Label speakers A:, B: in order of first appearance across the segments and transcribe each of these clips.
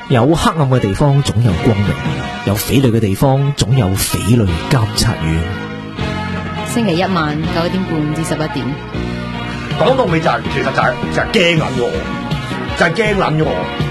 A: 有黑暗嘅地方總有光明，有匪類嘅地方總有匪類監察院。
B: 星期一晚9點半至11點。
C: 講到尾就係、其實就係驚撚咗我，就係驚撚咗我。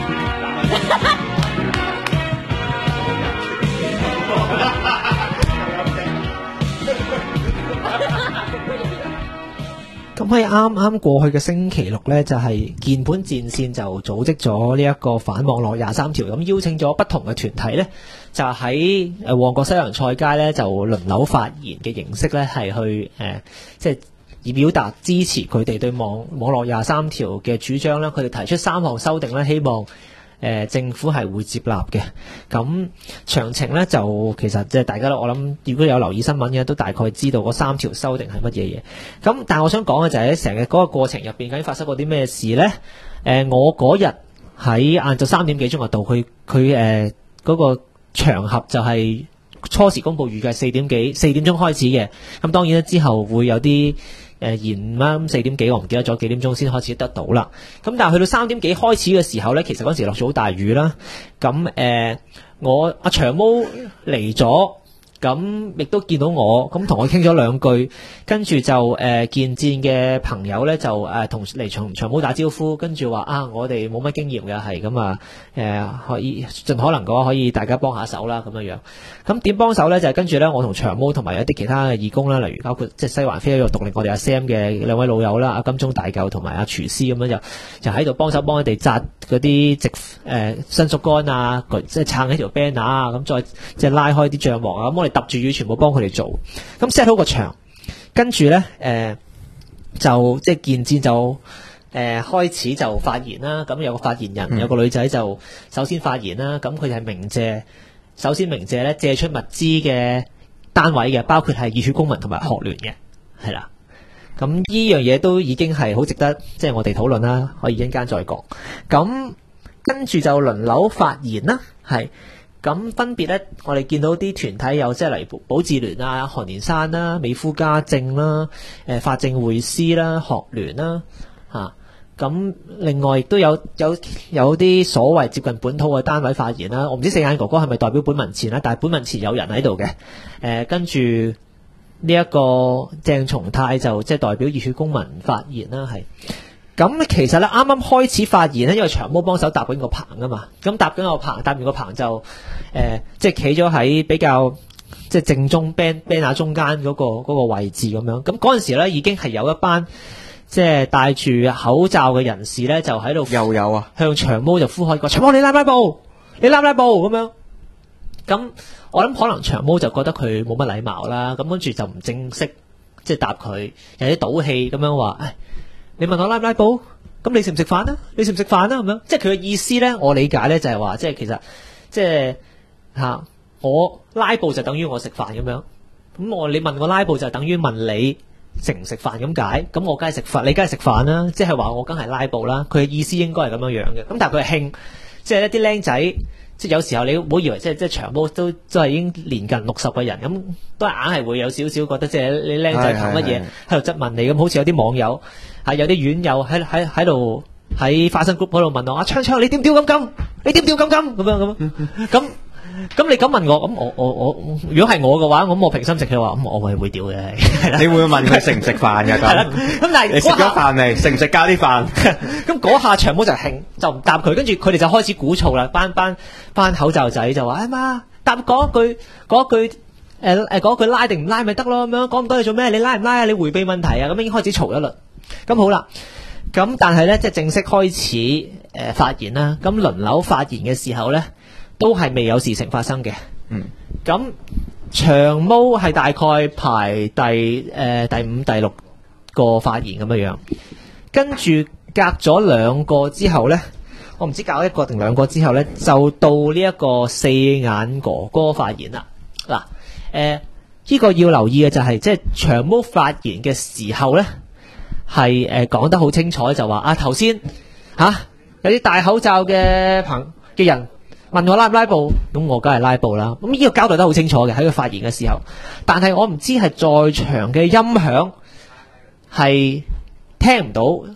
A: 咁喺啱啱過去嘅星期六呢，就係鍵盤戰線就組織咗呢一個反網絡23條，咁邀請咗不同嘅團體呢，就喺旺角西洋菜街呢，就輪流發言嘅形式呢，係去即係以表達支持佢哋對網絡23條嘅主張啦。佢哋提出3項修訂呢，希望政府係會接納嘅。咁詳情呢，就其實即係大家我諗如果有留意新聞嘅都大概知道嗰3條修訂係乜嘢嘢。咁但係我想講嘅就係成日嗰個過程入邊究竟發生過啲咩事呢？我嗰日喺晏晝3點幾鐘就到，佢嗰個場合就係初時公佈預計4點鐘開始嘅。咁當然咧之後會有啲延啦，咁4點幾我唔記得咗幾點鐘先開始得到啦。咁但係去到3點幾開始嘅時候呢，其實嗰時落咗好大雨啦。咁我阿長毛嚟咗，咁亦都見到我，咁同我傾咗2句，跟住就見戰嘅朋友呢，就同嚟長毛打招呼，跟住話我哋冇乜經驗嘅，係咁可以盡可能嘅話可以大家幫下手啦咁樣樣。咁點幫手呢？就係跟住呢，我同長毛同埋一啲其他嘅義工啦，例如包括即係西環非一個獨立我哋阿 Sam 嘅2位老友啦，阿金鐘大舊同埋阿廚師咁樣就喺度幫手幫佢哋紮嗰啲新竹竿啊，即係撐起條 banner 啊，咁再即係拉開啲帳幕啊，咁我哋揼住雨全部幫佢哋做，咁 set 好個場，跟住呢，就即係見戰就開始就發言啦。咁有個發言人，有個女仔就首先發言啦。咁佢係首先鳴謝咧借出物資嘅單位嘅，包括係熱血公民同埋學聯嘅，係啦。咁呢樣嘢都已經係好值得即係我哋討論啦，可以一陣間再講。咁跟住就輪流發言啦，係。咁分別咧，我哋見到啲團體有即係例如保智聯啊、韓連山啦、美孚家政啦、法政會師啦、學聯啦嚇。咁另外亦都有啲所謂接近本土嘅單位發言啦。我唔知四眼哥哥係咪代表本民前啦，但係本民前有人喺度嘅。跟住呢一個鄭松泰就即係代表熱血公民發言啦，係。咁其實咧啱啱開始發言咧，因為長毛幫手搭緊個棚啊嘛，咁搭完個棚就即係企咗喺比較即係正中 banner 中間嗰個位置咁樣。咁嗰陣時咧已經係有一班即係戴住口罩嘅人士咧，就喺度
D: 又有啊，
A: 向長毛就呼開個長毛，你拉布，你拉布咁樣。咁我諗可能長毛就覺得佢冇乜禮貌啦，咁跟住就唔正式即係答佢，有啲賭氣咁樣話，你問我拉唔拉布？咁你食唔食飯啊？你食唔食飯啊？咁樣，即係佢嘅意思咧，我理解咧就係話，即係其實即係我拉布就等於我食飯咁樣。咁你問我拉布就等於問你食唔食飯咁解。咁我梗係食飯，你梗係食飯啦。即係話我梗係拉布啦。佢嘅意思應該係咁樣樣嘅。咁但係佢係興，即係一啲僆仔。即係有時候你唔好以為即係長毛都係已經年近60嘅人，咁都係硬係會有少少覺得即係你僆仔憑乜嘢喺度質問你咁，好似有啲網友有啲院友喺度喺花生 group 嗰度問我昌你點屌咁金？你點屌咁金？咁你咁問我，咁我如果係我嘅話，咁我平心食氣話，咁我會屌嘅。
D: 你會問佢食唔食飯㗎？咁
A: 但係
D: 你食咗飯未？食唔食加啲飯？
A: 咁嗰下長毛就興，就唔答佢，跟住佢哋就開始鼓噪啦。班口罩仔就話：媽，答講一句講一句拉定唔拉咪得咯？咁樣講咁多你做咩？你拉唔拉啊？你迴避問題啊？咁已經開始嘈一輪。咁好啦，咁但係咧即係正式開始發言啦。咁輪流發言嘅時候咧，都係未有事情發生嘅。咁長毛係大概排第5、第6個發言咁樣樣，跟住隔咗2個之後呢，我唔知隔1個定2個之後呢，就到呢一個四眼哥哥發言啦。嗱，呢個要留意嘅就係即係長毛發言嘅時候呢，係講得好清楚，就話頭先有啲戴口罩嘅人問我拉唔拉布，咁我梗係拉布啦。咁呢個交代得好清楚嘅喺佢發言嘅時候，但係我唔知係在場嘅音響係聽唔到，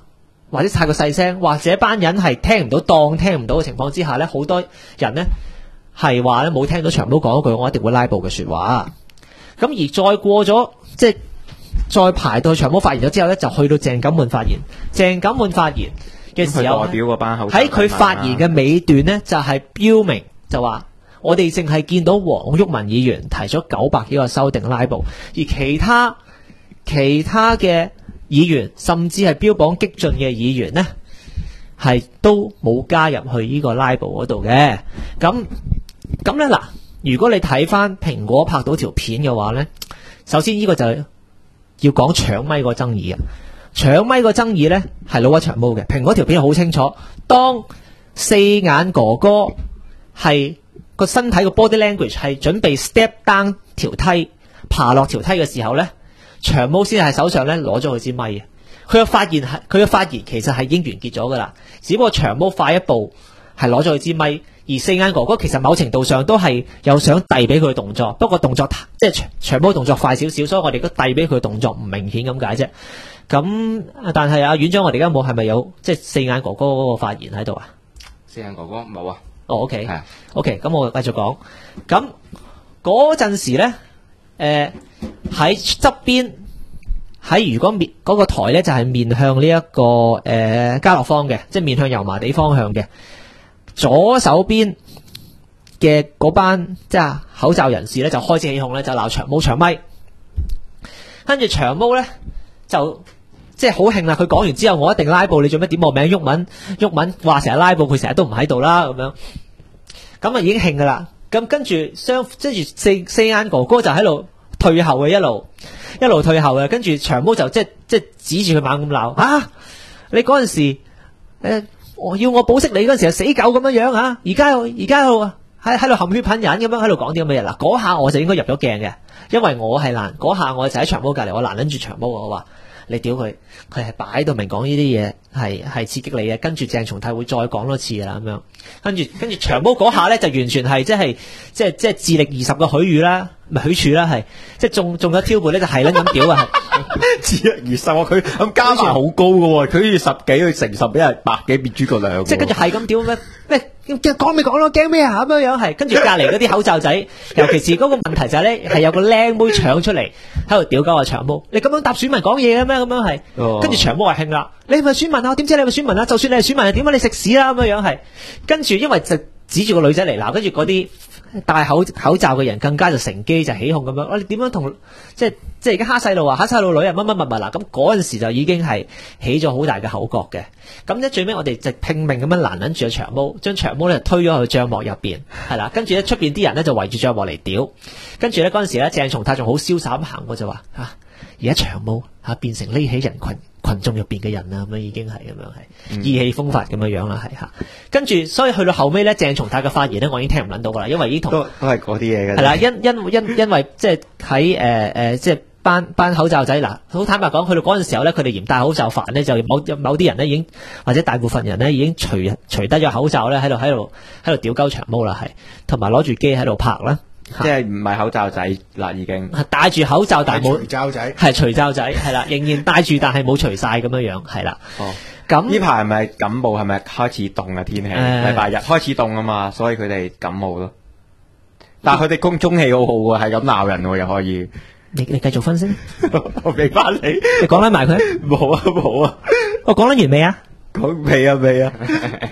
A: 或者太過細聲，或者班人係聽唔到當聽唔到嘅情況之下咧，好多人咧係話咧冇聽到長毛講一句我一定會拉布嘅說話。咁而再過咗即係再排到長毛發言咗之後咧，就去到鄭錦滿發言。鄭錦滿發言嘅時候，
D: 代表嗰班口罩
A: 喺佢發言嘅尾段咧，就係標明就話我哋淨係見到黃毓民議員提咗900幾個修訂拉布，而其他嘅議員甚至係標榜激進嘅議員呢，係都冇加入去呢個拉布嗰度嘅。咁咧嗱，如果你睇翻蘋果拍到條片嘅話呢，首先呢個就要講搶咪個爭議啊！搶咪個爭議呢係老屈長毛嘅，蘋果條片好清楚，當四眼哥哥係個身體個 body language 係準備 step down 條梯爬落條梯嘅時候呢，長毛先係手上咧攞咗佢支咪。佢嘅發言其實係已經完結咗噶啦，只不過長毛快一步係攞咗佢支咪，而四眼哥哥其實某程度上都係有想遞俾佢嘅動作，不過動作即係長毛動作快少少，所以我哋都遞俾佢嘅動作唔明顯咁解啫。咁但係院長，我哋而家冇係咪有即係四眼哥哥嗰個發言喺度啊？
E: 四眼哥哥冇啊。
A: 哦 ，OK，
E: 係啊
A: OK，咁我繼續講。咁嗰陣時咧，喺側邊，喺如果嗰個台咧就係面向呢一個家樂坊嘅，即係面向油麻地方向嘅。左手邊嘅嗰班即係口罩人士咧就開始起哄咧，就鬧長毛搶咪。跟住長毛咧就即係好興啦！佢講完之後，我一定拉布，你做咩點我名？毓民話成日拉布，佢成日都唔喺度啦，咁樣咁啊已經興噶啦。咁跟住即係四眼哥哥就喺度退後嘅，一路退後嘅。跟住長毛就即係指住佢猛咁鬧啊！你嗰陣時我要我保釋你嗰陣時係死狗咁樣啊！而家喺度含血噴人咁樣喺度講啲咁嘅嘢。嗱，嗰下我就應該入咗鏡嘅，因為我係攔嗰下我就喺長毛隔離，我攔撚住長毛，我話你屌佢係擺到明講呢啲嘢係刺激你嘅。跟住鄭松泰會再講多次㗎啦咁樣。跟住長毛嗰下咧就完全係即係智力20個許語啦，唔係許褚啦，係即係中咗挑撥咧就係撚咁屌啊！
D: 智力20，佢咁加埋好高㗎喎，佢好似10幾去乘10俾人100幾變諸葛亮。
A: 即係跟住係咁屌咩講咪講咯，驚咩啊咁樣係。跟住隔離嗰啲口罩仔，尤其是嗰個問題就係咧係有個靚妹搶出嚟喺度屌鳩阿長毛，你咁樣答選民講嘢嘅咩咁樣係？跟住長毛話興啦，你係咪選民啊？我點知你係咪選民啊？就算你係選民係點啊？你食屎啦咁樣係。跟住因為就指住個女仔嚟鬧，跟住嗰啲戴口罩嘅人更加就乘機就起哄咁樣。你點樣同即係而家蝦細路啊，蝦細路女啊，乜嗱。咁嗰陣時就已經係起咗好大嘅口角嘅。咁咧最尾我哋就拼命咁樣攔撚住阿長毛，將長毛咧推咗去帳幕入邊，係啦。跟住咧出邊啲人咧就圍住帳幕嚟屌。跟住咧嗰陣時咧鄭松泰仲好瀟灑咁行過就話而家長毛變成匿喺人群眾入邊嘅人啦，咁樣已經係咁樣係意氣風發咁樣啦，係嚇。跟住所以去到後尾咧，鄭松泰嘅發言咧，我已經聽唔撚到噶啦，因為已經同
D: 都係嗰啲嘢嘅。
A: 係啦，因為即係喺即係班口罩仔嗱，好坦白講，去到嗰陣時候咧，佢哋嫌戴口罩煩咧，就某啲人咧已經或者大部分人咧已經除低咗口罩咧，喺度屌鳩長毛啦，係同埋攞住機喺度拍啦。
D: 即係唔係口罩仔啦，已經
A: 戴住口罩但係冇
C: 除罩仔，
A: 係除罩仔係啦，仍然戴住但係冇除晒咁樣係啦。
D: 哦，
A: 咁
D: 呢排係咪感冒？係咪開始凍嘅天氣？禮拜日開始凍啊嘛，所以佢哋感冒咯。但係佢哋中氣好好喎，係咁鬧人喎，又可以。
A: 你繼續分析，
D: 我俾翻你。
A: 你講翻埋佢。
D: 冇啊，
A: 我講得完未啊？
D: 講未啊。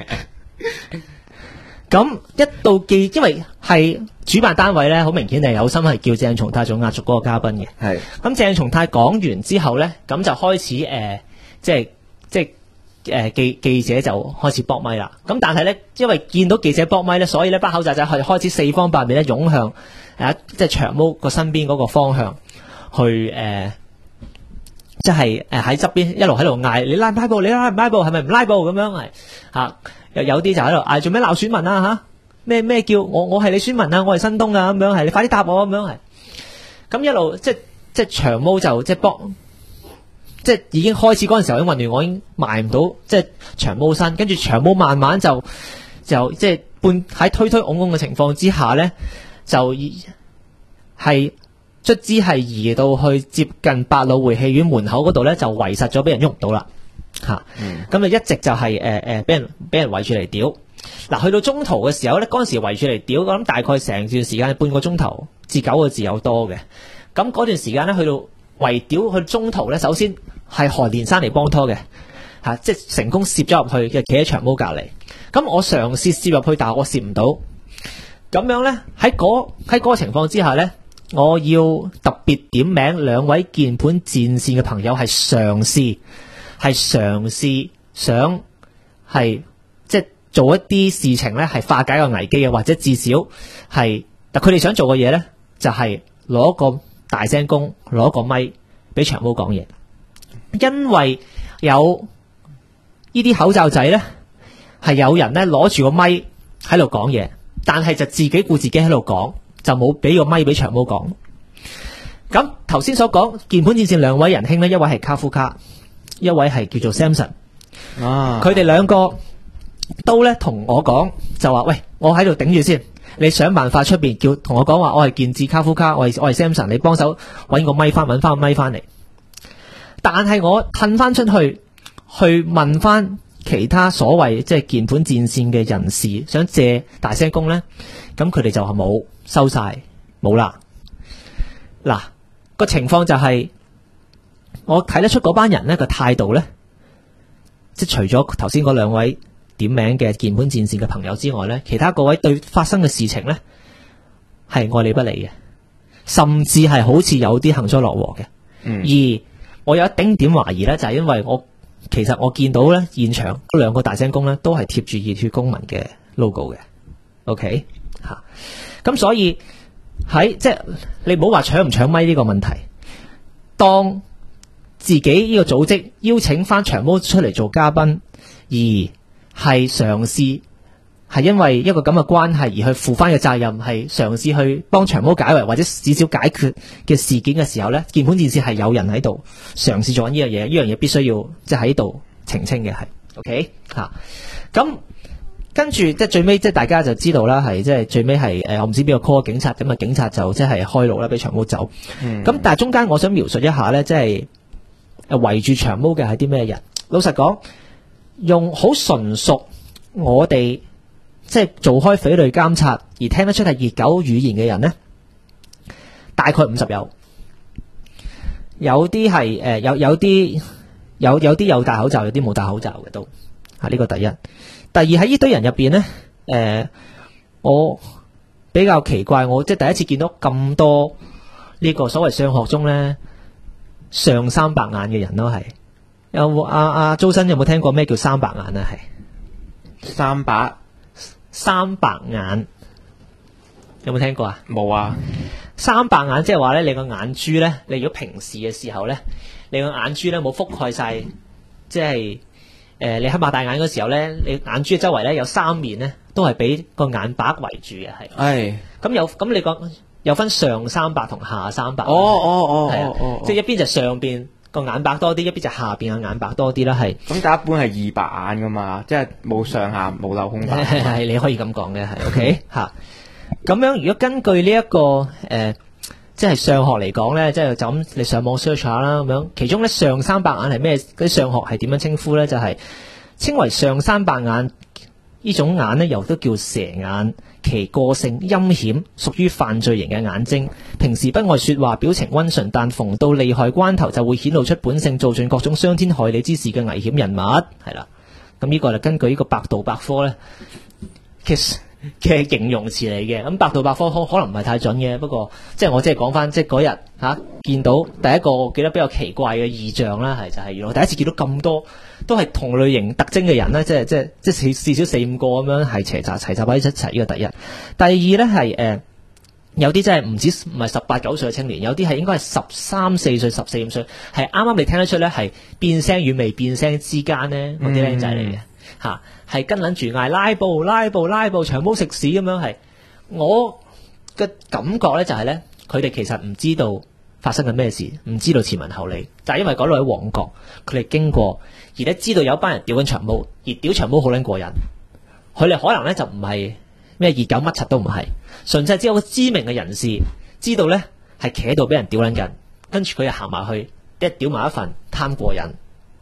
A: 咁一到因為係主辦單位咧，好明顯係有心係叫鄭松泰做壓軸嗰個嘉賓嘅。
D: 係。
A: 咁鄭松泰講完之後咧，咁就開始即係記者就開始搏咪啦。咁但係咧，因為見到記者搏咪咧，所以咧班口罩仔係開始四方八面咧湧向即係長毛個身邊嗰個方向去即係喺側邊一路喺度嗌你拉唔拉布，你拉唔拉布，係咪唔拉布咁樣係嚇？有啲就喺度嗌做咩鬧選民啊嚇？咩叫我係你選民啊？我係新東啊咁樣係，你快啲答我咁樣係。咁一路即係長毛就即係搏，即係已經開始嗰陣時候已經混亂，我已經埋唔到即係長毛身，跟住長毛慢慢就即係半喺推拱嘅情況之下咧，就係卒之係移到去接近百老匯戲院門口嗰度咧，就圍實咗俾人喐唔到啦。 嚇，咁啊一直就係俾人圍住嚟屌。嗱，去到中途嘅時候咧，嗰陣時圍住嚟屌，我諗大概成段時間半個鐘頭至9個字有多嘅。咁嗰段時間咧，去到圍屌去到中途咧，首先係韓連山嚟幫拖嘅嚇，即係成功攝咗入去嘅，企喺長毛隔離。咁我嘗試攝入去，但係我攝唔到。咁樣咧喺嗰個情況之下咧，我要特別點名兩位鍵盤戰線嘅朋友係嘗試想係即係做一啲事情咧，係化解個危機嘅，或者至少係，但佢哋想做嘅嘢咧，就係攞個大聲公，攞個咪俾長毛講嘢，因為有呢啲口罩仔咧，係有人咧攞住個咪喺度講嘢，但係就自己顧自己喺度講，就冇俾個咪俾長毛講。咁頭先所講鍵盤戰線兩位仁兄咧，一位係卡夫卡，一位係叫做 Samson。佢哋兩個都咧同我講，就話喂，我喺度頂住先，你想辦法出邊叫同我講話，我係鍵智卡夫卡，我係 Samson， 你幫手揾個咪翻，揾翻個咪翻嚟。但係我褪翻出去問翻其他所謂即係鍵盤戰線嘅人士，想借大聲公咧，咁佢哋就話冇，收晒，冇啦。嗱，個情況就係我睇得出嗰班人咧個態度咧，即係除咗頭先嗰兩位點名嘅鍵盤戰線嘅朋友之外咧，其他各位對發生嘅事情咧係愛理不理嘅，甚至係好似有啲幸災樂禍嘅。而我有一丁點懷疑咧，就係因為其實我見到咧現場嗰兩個大聲公咧都係貼住熱血公民嘅 logo 嘅。OK 吓，咁所以喺即係你唔好話搶唔搶咪呢個問題，當自己呢個組織邀請翻長毛出嚟做嘉賓，而係嘗試係因為一個咁嘅關係而去負翻嘅責任，係嘗試去幫長毛解圍或者至少解決嘅事件嘅時候咧，鍵盤戰線係有人喺度嘗試做緊呢樣嘢，呢樣嘢必須要即係喺度澄清嘅係 OK 吓。咁跟住即係最尾即係大家就知道啦，係即係最尾係我唔知邊個 call 警察，咁啊警察就即係開路啦，俾長毛走。咁但係中間我想描述一下咧，即係圍住長毛嘅係啲咩人？老實講，用好純熟我哋即係做開匪類監察而聽得出係熱狗語言嘅人呢，大概50有，有啲係有啲有戴口罩，有啲冇戴口罩嘅都呢個第一。第二喺呢堆人入邊呢，我比較奇怪，我即係第一次見到咁多呢個所謂上學中呢上三白眼嘅人都係。有冇阿周生有冇聽過咩叫三白眼啊？係三白眼有冇聽過啊？
D: 冇啊。
A: 三白眼即係話咧，你個眼珠咧，你如果平時嘅時候咧，你個眼珠咧冇覆蓋晒，即係你黑擘大眼嗰時候咧，你眼珠嘅周圍咧有3面咧都係俾個眼白圍住嘅，係。係。咁你講有分上三白同下三白。係即係一邊就上邊個眼白多啲，一邊就下邊嘅眼白多啲啦，係。咁但一般係2白眼噶嘛，即係冇上下冇漏空白。係你可以咁講嘅，係 OK 吓。咁樣如果根據呢一個即係上學嚟講咧，即係就咁你上網 search 下啦，咁樣其中咧上三白眼係咩？嗰啲上學係點樣稱呼咧？就係稱為上三白眼。呢種眼咧又都叫蛇眼，其個性陰險，屬於犯罪型嘅眼睛。平時不愛說話，表情溫順，但逢到利害關頭就會顯露出本性，做盡各種傷天害理之事嘅危險人物。係啦，咁呢個就根據呢個百度百科咧嘅形容詞嚟嘅。咁百度百科可能唔係太準嘅，不過即係我即係講翻，即係嗰日見到第一個我記得比較奇怪嘅異象啦，係就係原來第一次見到咁多都係同類型特徵嘅人咧，即係至少4-5個咁樣係齊集喺一齊。呢個第一。第二咧係有啲真係唔係18-19歲嘅青年，有啲係應該係13-14歲、14-15歲，係啱啱你聽得出咧係變聲與未變聲之間咧嗰啲僆仔嚟嘅嚇，係跟撚住嗌拉布長毛食屎咁樣。係我嘅感覺咧就係咧，佢哋其實唔知道發生緊咩事，唔知道前文後理，就係因為嗰度喺旺角，佢哋經過而咧知道有班人屌緊長毛，而屌長毛好撚過癮，佢哋可能咧就唔係咩熱狗乜柒都唔係，純粹係只有個知名嘅人士知道咧係企喺度俾人屌撚緊，跟住佢又行埋去一屌埋一份貪過癮，係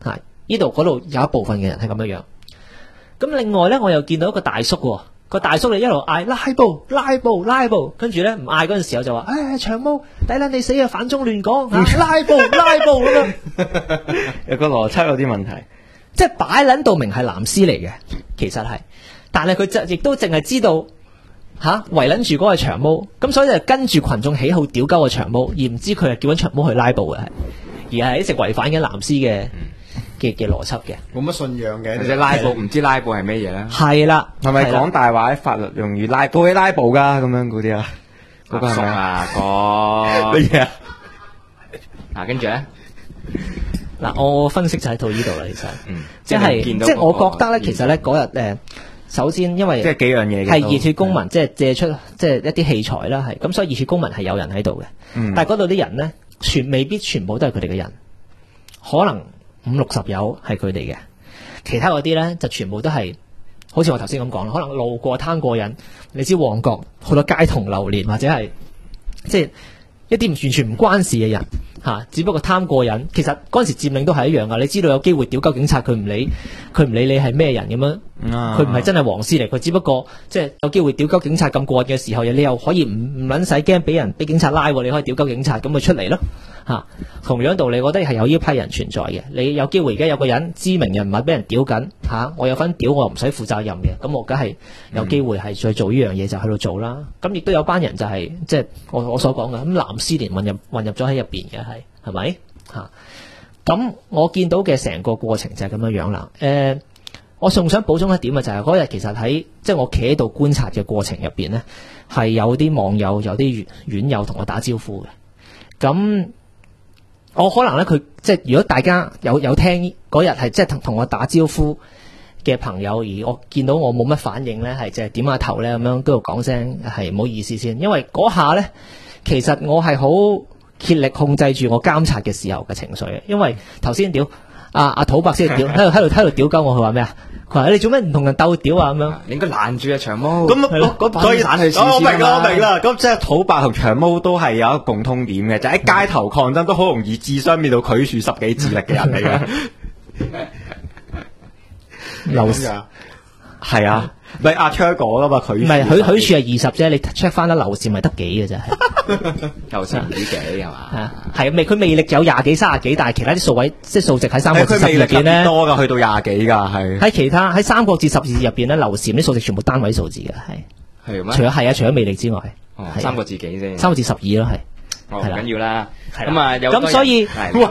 A: 呢度嗰度有一部分嘅人係咁樣樣。咁另外咧，我又見到一個大叔喎，個大叔你一路嗌拉布拉布拉布，跟住咧唔嗌嗰陣時候就話：長毛抵撚你死啊！反中亂港嚇，拉布拉布咁樣。
D: 有個邏輯有啲問題。
A: 即係擺撚到明係藍絲嚟嘅，其實係，但係佢亦都淨係知道圍撚住嗰個長毛，咁所以就跟住群眾喜好屌鳩個長毛，而唔知佢係叫緊長毛去拉布嘅，而係一直違反緊藍絲嘅邏輯嘅。
E: 冇乜信仰嘅，或者拉布唔知拉布係咩嘢咧？
A: 係啦，
D: 係咪講大話喺法律用語拉布？拉布噶咁樣嗰啲啊？嗰個係咪
E: 啊？
D: 乜嘢啊？
E: 嗱，跟住咧。
A: 嗱，我分析就喺到呢度啦，其實，即係
E: 我
A: 覺得咧，其實咧嗰日首先因為
D: 即係幾樣嘢嘅，
A: 係熱血公民，即係借出即係一啲器材啦，係咁，所以熱血公民係有人喺度嘅，但係嗰度啲人咧，未必全部都係佢哋嘅人，可能50-60有係佢哋嘅，其他嗰啲咧就全部都係，好似我頭先咁講啦，可能路過攤過癮，你知旺角好多街童流連或者係即係一啲完全唔關事嘅人。只不過貪過癮，其實嗰陣時佔領都係一樣噶。你知道有機會屌鳩警察，佢唔理你係咩人咁樣，佢唔係真係黃絲嚟，佢只不過即係有機會屌鳩警察咁過癮嘅時候，你又可以唔撚使驚俾警察拉，你可以屌鳩警察咁咪出嚟咯。同樣道理，我覺得係有呢批人存在嘅。你有機會而家有個人知名人物俾人屌緊我有份屌，我又唔使負責任嘅，咁我梗係有機會係再做呢樣嘢就喺度做啦。咁亦都有班人就係即係我所講嘅咁藍絲連混入咗喺入邊嘅係咪咁我見到嘅成個過程就係咁樣樣啦。我仲想補充一點就係嗰日其實喺即係我企喺度觀察嘅過程入邊呢，係有啲網友有啲院友同我打招呼嘅。咁我可能咧佢即係如果大家有聽嗰日係即係同我打招呼嘅朋友，而我見到我冇乜反應咧，係即係點下頭咧咁樣，都要講聲係唔好意思先，因為嗰下咧其實我係好竭力控制住我監察嘅時候嘅情緒嘅，因為頭先屌阿土伯先屌喺度屌鳩我，佢話咩啊？佢話你做咩唔同人鬥屌啊咁樣？
E: 你應該攔住啊長毛。
D: 咁所以
E: 散去
D: 我明啦。咁即係土伯同長毛都係有一個共通點嘅，就喺街頭抗爭都好容易智商變到佢樹10幾智力嘅人嚟嘅。
A: 劉
D: 係啊，咪阿 check 過啦嘛，佢
A: 唔係許樹係20啫，你 check 翻得劉禪咪得幾嘅啫，
E: 劉禪唔知幾係嘛？
A: 係佢魅力有20幾30幾，但係其他啲數位即係數值喺三國志12入邊咧
D: 多噶，去到20幾噶係。
A: 喺三國志12入邊咧，劉禪啲數值全部單位數字嘅係咩？除咗魅力之外，
E: 三國志幾啫？
A: 三國志12咯係。
E: 唔緊要啦。
A: 咁所以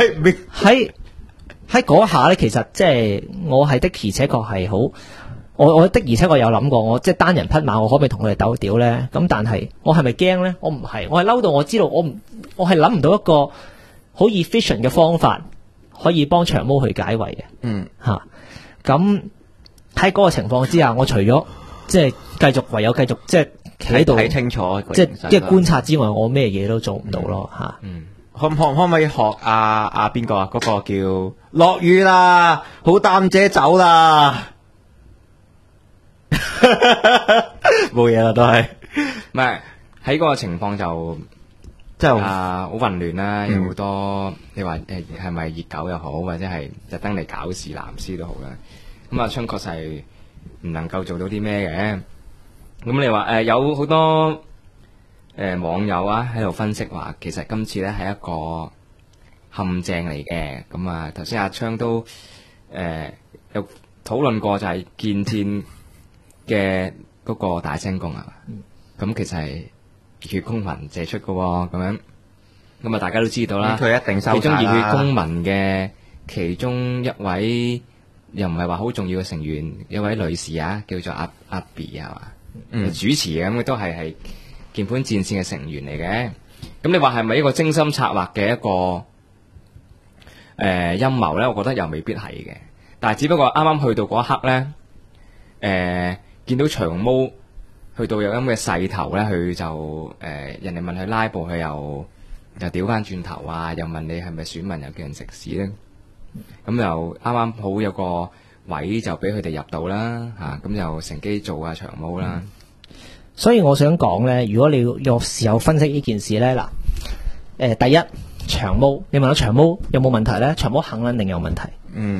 A: 喺嗰下咧，其實即係我係的而且確係好。我的而且確有諗過，我即係單人匹馬，我可唔可以同佢哋鬥屌咧？咁但係我係咪驚咧？我唔係，我係嬲到我知道我係諗唔到一個好 efficient 嘅方法可以幫長毛去解圍嘅。咁喺嗰個情況之下，我除咗即係唯有繼續即係企喺度
D: 睇清楚，
A: 即係觀察之外，我咩嘢都做唔到咯嚇。
D: 可唔可以學邊個啊？嗰個叫落雨啦，好擔遮走啦。冇嘢啦，都係
E: 唔係喺嗰個情況就
D: 即係
E: 好混亂啦，有好多你話係咪熱狗又好，或者係特登嚟搞事藍絲都好啦。咁阿春確實係唔能夠做到啲咩嘅。咁你話有好多網友啊喺度分析話，其實今次咧係一個陷阱嚟嘅。咁啊頭先阿昌都有討論過，就係建戰嘅嗰個大聲公係嘛？咁其實係熱血公民借出嘅喎，咁啊大家都知道啦。
D: 佢一定收晒啦。
E: 其中熱血公民嘅其中一位又唔係話好重要嘅成員，一位女士啊，叫做阿 B 係嘛？主持嘅，咁都係鍵盤戰線嘅成員嚟嘅。咁你話係咪一個精心策劃嘅一個陰謀咧？我覺得又未必係嘅。但係只不過啱啱去到嗰一刻咧，見到長毛去到有咁嘅勢頭咧，佢就人哋問佢拉布，佢又屌翻轉頭啊！又問你係咪選民，又叫人食屎咧？咁又啱啱好有個位就俾佢哋入到啦嚇，咁就乘機做長毛啦。
A: 所以我想講咧，如果你有時候分析呢件事咧，嗱，第一長毛，你問我長毛有冇問題咧？長毛肯定有問題。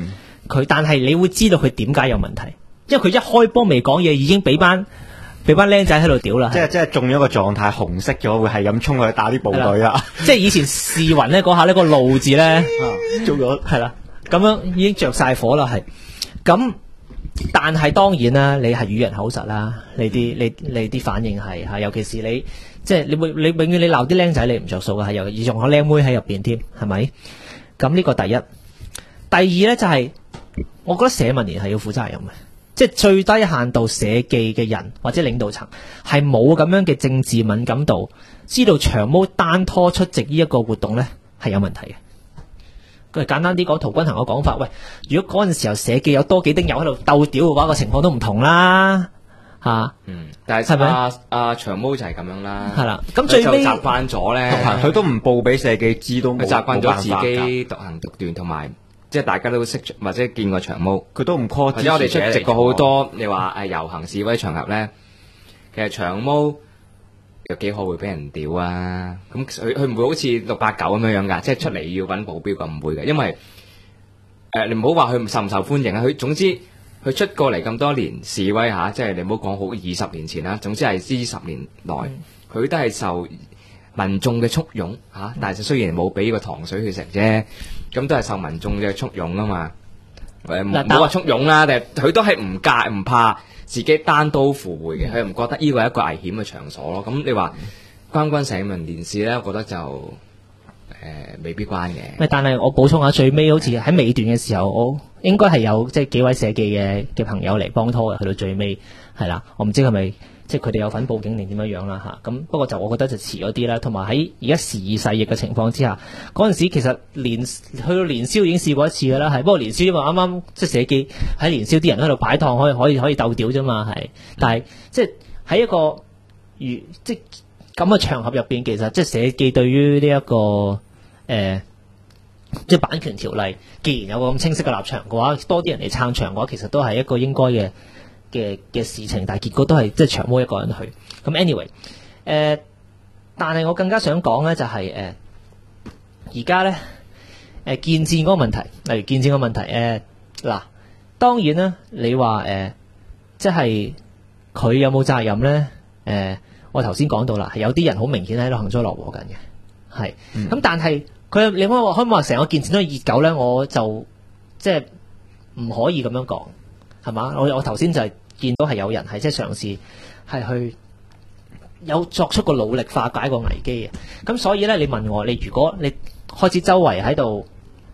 A: 但係你會知道佢點解有問題，因為佢一開波未講嘢，已經俾班僆仔喺度屌啦。
D: 即係中咗個狀態，紅色咗會係咁衝去打啲部隊啊！
A: 即係以前試雲咧嗰下呢個怒字咧，做咗係啦，咁樣已經着晒火啦，係咁。但係當然啦，你係與人口實啦，你啲反應係嚇，尤其是你即係你永遠你鬧啲僆仔你唔着數嘅，係尤其仲有僆妹喺入邊添，係咪？咁呢個第一，第二咧就係、我覺得社民連係要負責任嘅，即係最低限度社記嘅人或者領導層係冇咁樣嘅政治敏感度，知道長毛單拖出席呢一個活動咧係有問題嘅。佢簡單啲講，陶君行嘅講法，喂，如果嗰陣時候社記有多幾丁友喺度鬥屌嘅話，個情況都唔同啦，嚇。
E: 但係阿長毛就係咁樣啦。係啦，
A: 咁最尾
E: 就習慣咗咧，
D: 佢都唔報俾社記知都冇，
E: 佢習慣咗自己
D: 冇
E: 獨行獨斷，同埋即係大家都識或者見過長毛，
D: 佢都唔 call。
E: 或者我哋出席過好多你話誒遊行示威場合咧，其實長毛有幾可會俾人屌啊？咁佢唔會好似689咁樣㗎，即係出嚟要揾保鏢咁，唔會嘅，因為你唔好話佢受唔受歡迎啊，佢總之佢出過嚟咁多年示威嚇，即係你唔好講好20年前啦，總之係呢10年內，佢都係受民眾嘅簇擁嚇，但係雖然冇俾個糖水去食啫，咁都係受民眾嘅簇擁啊嘛。唔好話簇擁啦，但係佢都係唔怕自己單刀赴會嘅，佢唔覺得呢個係一個危險嘅場所咯。咁你話關唔關社民連事咧？我覺得就未必關嘅。
A: 但係我補充下，最尾好似喺尾段嘅時候，我應該係有即係幾位社記嘅朋友嚟幫拖嘅，去到最尾係啦。我唔知係咪即係佢哋有份報警定點樣樣啦嚇。咁不過就我覺得就遲咗啲啦。同埋喺而家時移世易嘅情況之下，嗰陣時其實去到年宵已經試過一次㗎啦，係。不過年宵因為啱啱即係社記喺年宵啲人喺度擺檔，可以鬥屌啫嘛，係。但係即係喺一個即係咁嘅場合入邊，其實即係社記對於呢一個即係版權條例，既然有個咁清晰嘅立場嘅話，多啲人嚟撐場嘅話，其實都係一個應該嘅事情。但係結果都係即係長毛一個人去。咁 anyway，但係我更加想講咧就係而家咧建戰嗰個問題，例如建戰個問題嗱，當然啦，你話即係佢有冇責任咧？我頭先講到啦，係有啲人好明顯喺度幸災樂禍緊嘅，係。咁但係佢你可唔可以話成個建戰都係熱狗咧？我就即係唔可以咁樣講，係嘛？我頭先就係見到係有人係即係嘗試係去有作出個努力化解個危機嘅。咁所以咧，你問我，你如果你開始周圍喺度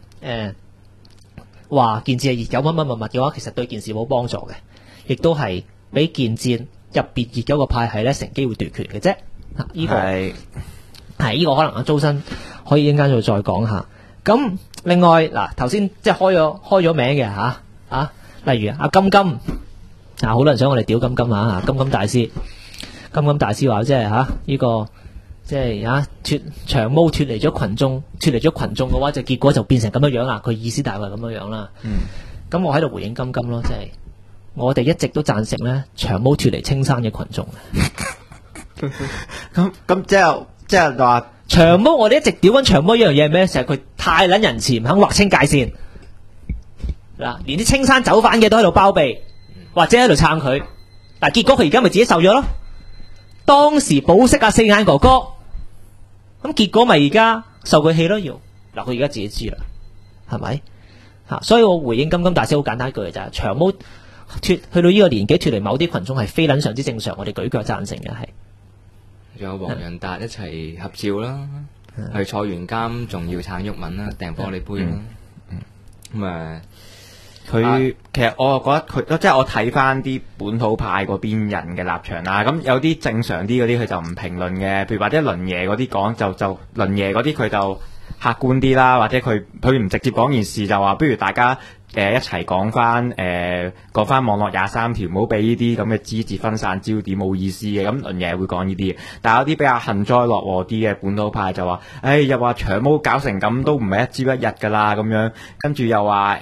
A: 話建戰係熱狗乜乜嘅話，其實對件事冇幫助嘅，亦都係俾建戰入邊熱狗個派系咧乘機會奪權嘅啫。呢個係呢個可能阿周生可以一陣間再講下。咁另外嗱，頭先即係開咗名嘅例如阿金金好多人想我哋屌金金金金大師，金金大師話即係呢個即係長毛脫離咗群眾嘅話，就結果就變成咁樣樣啦。佢意思大概係咁樣樣啦。咁我喺度回應金金咯，即係我哋一直都贊成咧長毛脫離青山嘅群眾。
D: 咁即係話
A: 長毛，我哋一直屌緊長毛一樣嘢係咩？成日佢太撚仁慈，唔肯劃清界線嗱，連啲青山走反嘅都喺度包庇，或者喺度撐佢。嗱，結果佢而家咪自己受咗咯。當時保釋四眼哥哥，咁結果咪而家受佢氣咯要。嗱，佢而家自己知啦，係咪？所以我回應金金大師好簡單一句就係：長毛去到呢個年紀脫離某啲群眾係非撚常之正常，我哋舉腳贊成嘅係。
E: 仲有黃仁達一齊合照啦，去坐完監仲要撐毓民啦，掟玻璃杯啦。咁
D: 佢其實我覺得佢即係我睇翻啲本土派嗰邊人嘅立場啦。咁有啲正常啲嗰啲佢就唔評論嘅，譬如或者倫爺嗰啲講就倫爺嗰啲佢就客觀啲啦，或者佢唔直接講件事就話，不如大家一齊講翻網絡23條，唔好俾呢啲咁嘅枝節分散焦點，冇意思嘅。咁倫爺會講呢啲嘅，但係有啲比較幸災樂禍啲嘅本土派就話，又話長毛搞成咁都唔係一朝一日㗎啦咁樣，跟住又話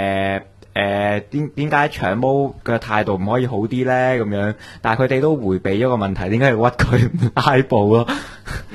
D: 點解長毛嘅態度唔可以好啲咧咁樣？但係佢哋都迴避咗個問題，點解要屈佢唔拉布咯？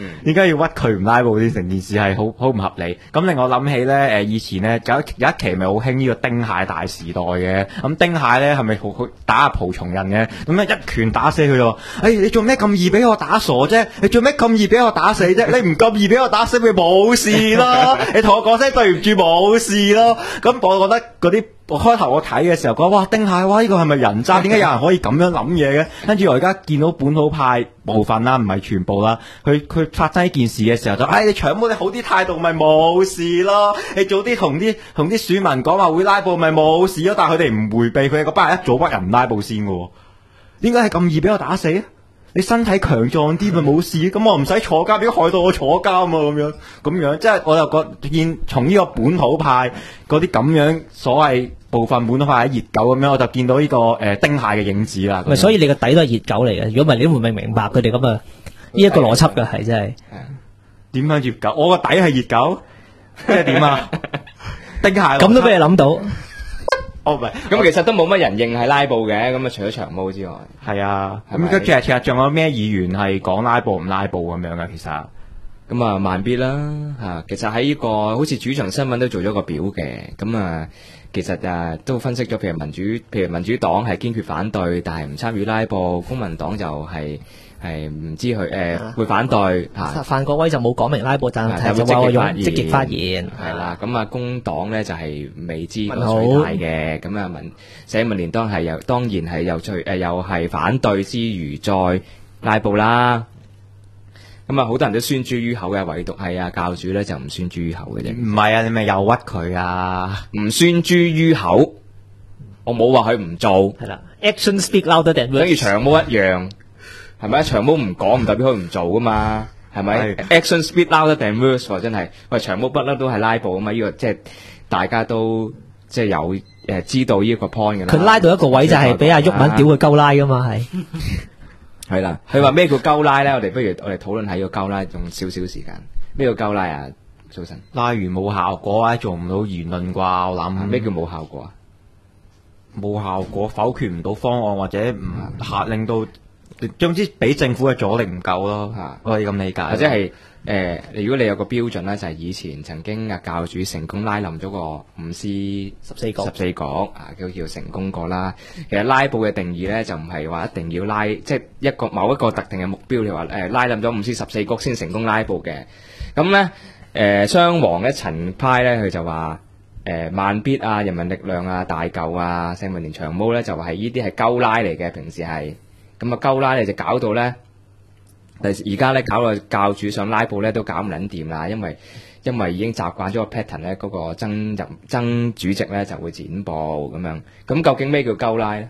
D: 點解要屈佢唔拉布先？成件事係好唔合理。咁令我諗起咧，以前咧有一期咪好興呢個丁蟹大時代嘅。咁丁蟹咧係咪好打下蒲松人嘅？咁咧一拳打死佢就話：你做咩咁易俾我打傻啫？你做咩咁易俾我打死啫？你唔咁易俾我打死咪冇事咯。你同我講聲對唔住冇事咯。咁我覺得嗰啲。開頭我睇嘅時候講哇丁蟹哇呢個係咪人渣？點解有人可以咁樣諗嘢嘅？跟住我而家見到本土派部分啦，唔係全部啦，佢發生呢件事嘅時候就你長毛你好啲態度咪冇事咯，你早啲同啲選民講話會拉布咪冇事咯，但係佢哋唔迴避，佢哋嗰班人一早屈人唔拉布先嘅，點解係咁易俾我打死啊？你身體強壯啲咪冇事，咁我唔使坐監，點解害到我坐監啊？咁樣，即係我又見從呢個本土派嗰啲咁樣所謂部分本土派喺熱狗咁樣，我就見到呢個丁蟹嘅影子啦。
A: 所以你個底都係熱狗嚟嘅，如果唔係你都唔明白佢哋咁啊呢一個邏輯嘅係真係。
D: 點樣熱狗？我個底係熱狗，即係點啊？丁蟹
A: 咁都俾你諗到。
E: 唔係，咁其實都冇乜人認係拉布嘅，咁啊除咗長毛之外，
D: 係啊，咁其實仲有咩議員係講拉布唔拉布咁樣嘅？其實
E: 咁啊慢必啦嚇，其實喺呢個好似主場新聞都做咗個表嘅，咁啊其實都分析咗，譬如民主黨係堅決反對，但係唔參與拉布，公民黨就係唔知佢會反對嚇。
A: 范國威就冇講明拉布，但係就話我用積極發言
E: 係啦。咁啊工黨咧就係未知個取態嘅，咁啊社民連當然係又係反對之餘再拉布啦。咁啊好多人都宣諸於口嘅，唯獨係教主咧就唔宣諸於口嘅啫。
D: 唔係啊，你咪又屈佢啊？
E: 唔宣諸於口，我冇話佢唔做。
A: 係啦 ，action speak louder than words，
E: 等於長毛一樣。係咪？長毛唔講唔代表佢唔做噶嘛？係咪 ？Action speak louder than words 喎，真係。喂，長毛不嬲都係拉布啊嘛！呢個即係大家都即係有知道呢個 point 嘅啦。
A: 佢拉到一個位就係俾阿毓民屌佢鳩拉噶嘛，係。
E: 係啦，佢話咩叫鳩拉咧？我哋討論下呢個鳩拉，用少少時間。咩叫鳩拉啊？早晨。
D: 拉完冇效果或者做唔到言論啩？我諗
E: 咩叫冇效果啊？
D: 冇效果，否決唔到方案或者唔令到。總之俾政府嘅阻力唔夠咯，可以咁理解。
E: 或者係如果你有個標準咧，就係以前曾經教主成功拉冧咗個五司14局叫成功過啦。其實拉布嘅定義咧，就唔係話一定要拉，即係某一個特定嘅目標，你話拉冧咗五司14局先成功拉布嘅。咁咧雙黃一陳派咧，佢就話慢必啊、人民力量啊、大舊啊、社民連長毛咧，就話係呢啲係鳩拉嚟嘅，平時係。咁啊，鳩拉你就搞到咧，而家咧搞到教主想拉布咧都搞唔撚掂啦，因為已經習慣咗個 pattern 咧，嗰個曾主席咧就會剪布咁樣。咁究竟咩叫鳩拉咧？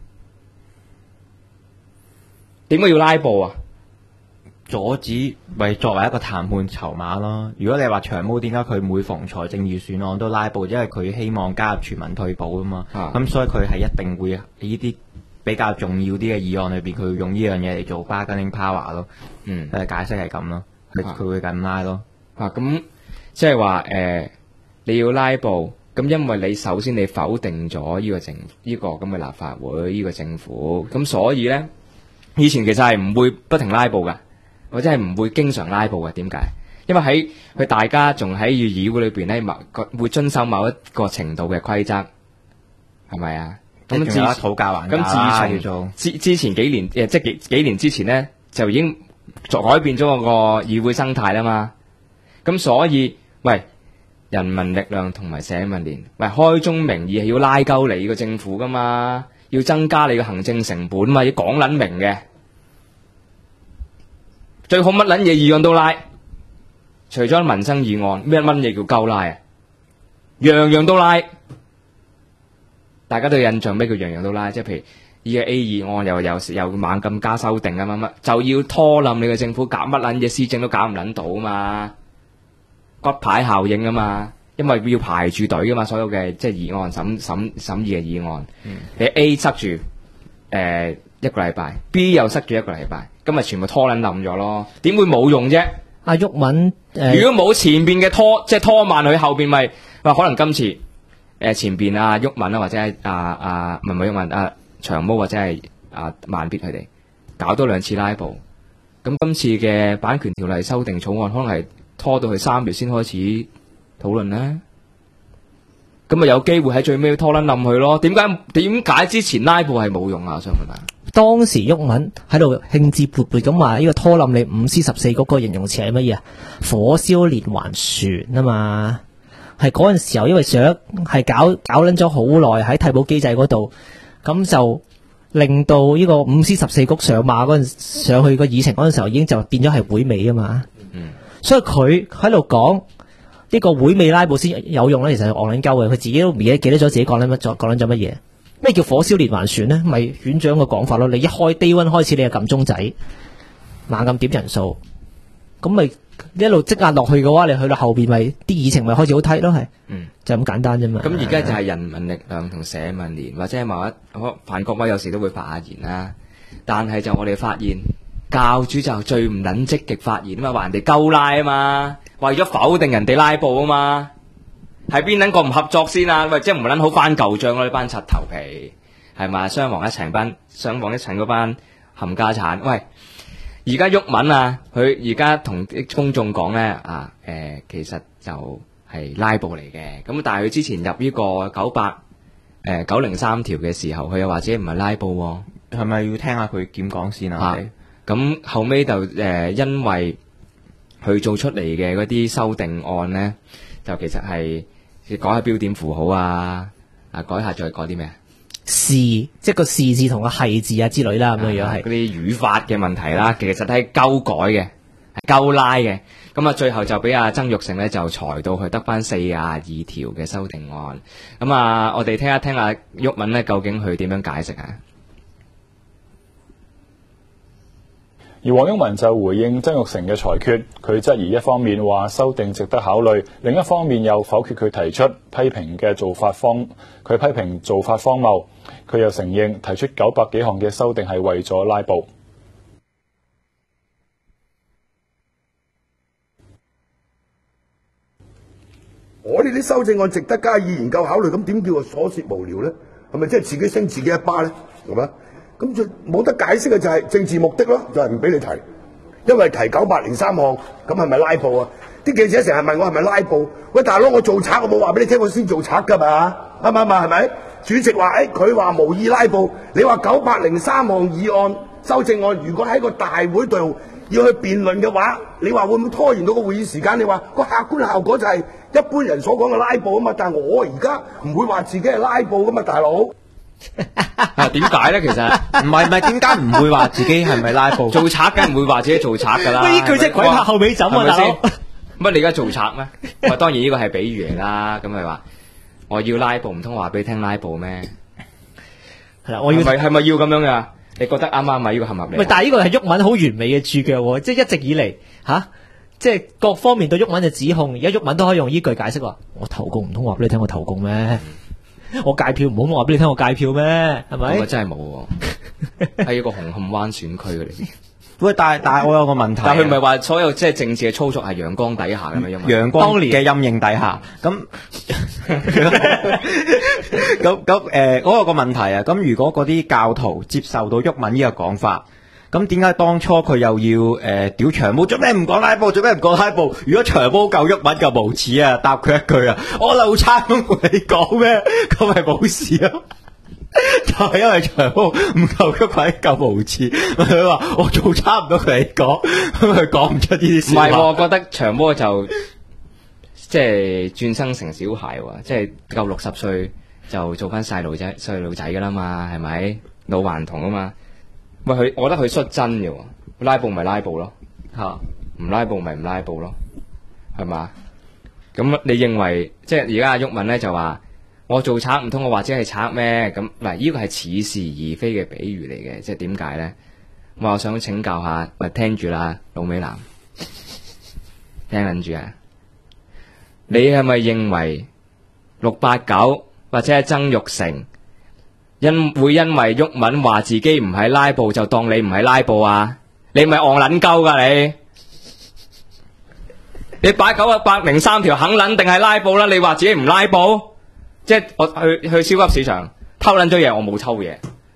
E: 點解要拉布啊？
D: 阻止為作為一個談判籌碼咯。如果你話長毛點解佢每逢財政預算案都拉布，因為佢希望加入全民退保啊嘛。咁所以佢係一定會呢啲比較重要啲嘅議案裏邊，佢會用呢樣嘢嚟做 bargaining power 咯。解釋係咁咯，佢會咁拉咯。
E: 咁即係話你要拉布，咁因為你首先你否定咗呢個咁嘅立法會呢個政府，咁所以咧以前其實係唔會不停拉布㗎，或者係唔會經常拉布㗎。點解？因為喺佢大家仲喺議會裏邊咧，會遵守某一個程度嘅規則，係咪啊？咁自
D: 討價還價叫做
E: 之前幾年即係幾年之前咧，就已經改變咗個議會生態啦嘛。咁所以喂，人民力量同埋社民連喂開宗明義係要拉鳩你個政府噶嘛，要增加你個行政成本嘛，要講撚明嘅。最好乜撚嘢議案都拉，除咗民生議案，咩乜嘢叫鳩拉啊？樣樣都拉。大家都有印象咩叫樣樣都拉？即係譬如依個 A 議案又猛咁加修訂啊乜乜，就要拖冧你個政府，搞乜撚嘢施政都搞唔撚到啊嘛，骨牌效應啊嘛，因為要排住隊噶嘛，所有嘅即係議案審議嘅議案，你 A 塞住一個禮拜 ，B 又塞住一個禮拜，咁咪全部拖撚冧咗咯？點會冇用啫？
A: 阿毓民
E: 如果冇前邊嘅拖，即係拖慢佢後邊咪話可能今次。前邊毓民或者係唔係毓民長毛或者係慢必佢哋搞多兩次拉布， 咁今次嘅版權條例修訂草案可能係拖到去3月先開始討論呢？咁咪有機會喺最尾拖撚冧佢咯？點解之前拉布係冇用啊？我想問下。
A: 當時毓民喺度興致勃勃咁話呢個拖冧你5C14嗰個形容詞係乜嘢啊？火燒連環船啊嘛，係嗰陣時候因為想係搞撚咗好耐喺替補機制嗰度，咁就令到呢個5C14局上馬嗰陣上去個議程嗰陣時候已經就變咗係會尾啊嘛。所以佢喺度講呢個會尾拉布先有用咧，其實係戇撚鳩嘅，佢自己都唔記得咗自己講撚咗乜嘢。咩叫火燒連環船呢？咪院長嘅講法咯。你一開低溫開始，你就撳鐘仔，猛咁點人數，咁咪一路積壓落去嘅話，你去到後邊咪啲議程咪開始好睇咯，係，就咁簡單啫嘛。
E: 咁而家就係人民力量同社民連或者係某一范國威有時都會發下言啦，但係就我哋發現教主就最唔撚積極發言啊嘛，話人哋鳩拉啊嘛，為咗否定人哋拉布啊嘛。係邊撚個唔合作先啊？喂，即係唔撚好翻舊帳咯？呢班柒頭皮係咪？雙黃一層嗰班冚家產。喂，而家毓民啊，佢而家同啲公眾講咧其實就係拉布嚟嘅。咁但係佢之前入呢個903條嘅時候，佢又話自己唔係拉布喎。
D: 係咪要聽下佢點講先啊？
E: 咁後尾就因為佢做出嚟嘅嗰啲修訂案咧，就其實係改下標點符號改下再改啲咩
A: 是，即係個是字同個係字之類啦，咁樣係
E: 嗰啲語法嘅問題啦，其實係鳩改嘅，係鳩拉嘅。咁最後就俾阿曾鈺成咧就裁到佢得翻42條嘅修訂案。咁我哋聽一聽阿毓民咧究竟佢點樣解釋啊？
F: 而黃毓民就回應曾鈺成嘅裁決，佢質疑一方面話修訂值得考慮，另一方面又否決佢提出批評嘅做法荒謬。佢又承認提出900幾項嘅修訂係為咗拉布。
C: 我哋啲修正案值得加以研究考慮，咁點叫做瑣屑無聊咧？係咪即係自己升自己一巴咧？係咪？咁就冇得解釋嘅就係政治目的咯，就係唔俾你提，因為提903項，咁係咪拉布啊？啲記者成日問我係咪拉布？喂，大佬，我做賊，我冇話俾你聽，我先做賊噶嘛，啱唔啱啊？係咪？主席話佢話無意拉布，你話903項議案修正案，如果喺個大會度要去辯論嘅話，你話會唔會拖延到個會議時間？你話個客觀效果就係一般人所講嘅拉布啊嘛，但係我而家唔會話自己係拉布噶嘛，大佬。
E: 點解咧？其實
D: 唔係點解唔會話自己係咪拉布？
E: 做賊梗唔會話自己做賊噶啦。
A: 呢句即係鬼拍後尾枕啊，大佬！
E: 乜你而家做賊咩？喂，當然呢個係比喻嚟啦。咁咪話我要拉布，唔通話俾你聽拉布咩？
A: 係啦，我要
E: 係咪要咁樣噶？你覺得啱啱咪呢個合唔合理？
A: 但係呢個係毓民好完美嘅注腳，即係一直以嚟即係各方面對毓民嘅指控，而家毓民都可以用呢句解釋話：我投共唔通話俾你聽我投共咩？我戒票唔好話俾你聽我戒票咩？係咪？
E: 我真係冇喎，係一個紅磡灣選區嘅嚟。
D: 喂，但係我有個問題。
E: 但係佢唔係話所有即係政治嘅操作係陽光底下嘅咩？
D: 陽光嘅陰影底下，咁我有個問題啊。咁如果嗰啲教徒接受到毓民呢個講法，咁點解當初佢又要屌長毛？做咩唔講拉布？做咩唔講拉布？如果長毛夠毓民夠無恥啊，答佢一句啊，我漏差咁同你講咩？咁咪冇事啊？就係因為長毛唔夠毓民夠無恥，佢話我做差唔多同你講，咁佢講唔出呢啲事。
E: 唔係，我覺得長毛就即係轉生成小孩喎，即係夠60歲就做翻細路仔噶啦嘛，係咪？老頑童啊嘛。喂，我覺得佢率真嘅喎，拉布咪拉布咯，唔拉布咪唔拉布咯，係嘛？咁你認為即係而家阿毓民咧就話我做賊唔通我或者係賊咩？咁嗱，呢個係似是而非嘅比喻嚟嘅，即係點解咧？我想請教下，喂，聽住啦，老美男，聽緊住啊！你係咪認為689或者係曾鈺成會因為毓民話自己唔係拉布就當你唔係拉布啊？你咪戇撚鳩噶你！你擺903條肯撚定係拉布啦？你話自己唔拉布，即係我去超級市場偷撚咗嘢，我冇偷嘢。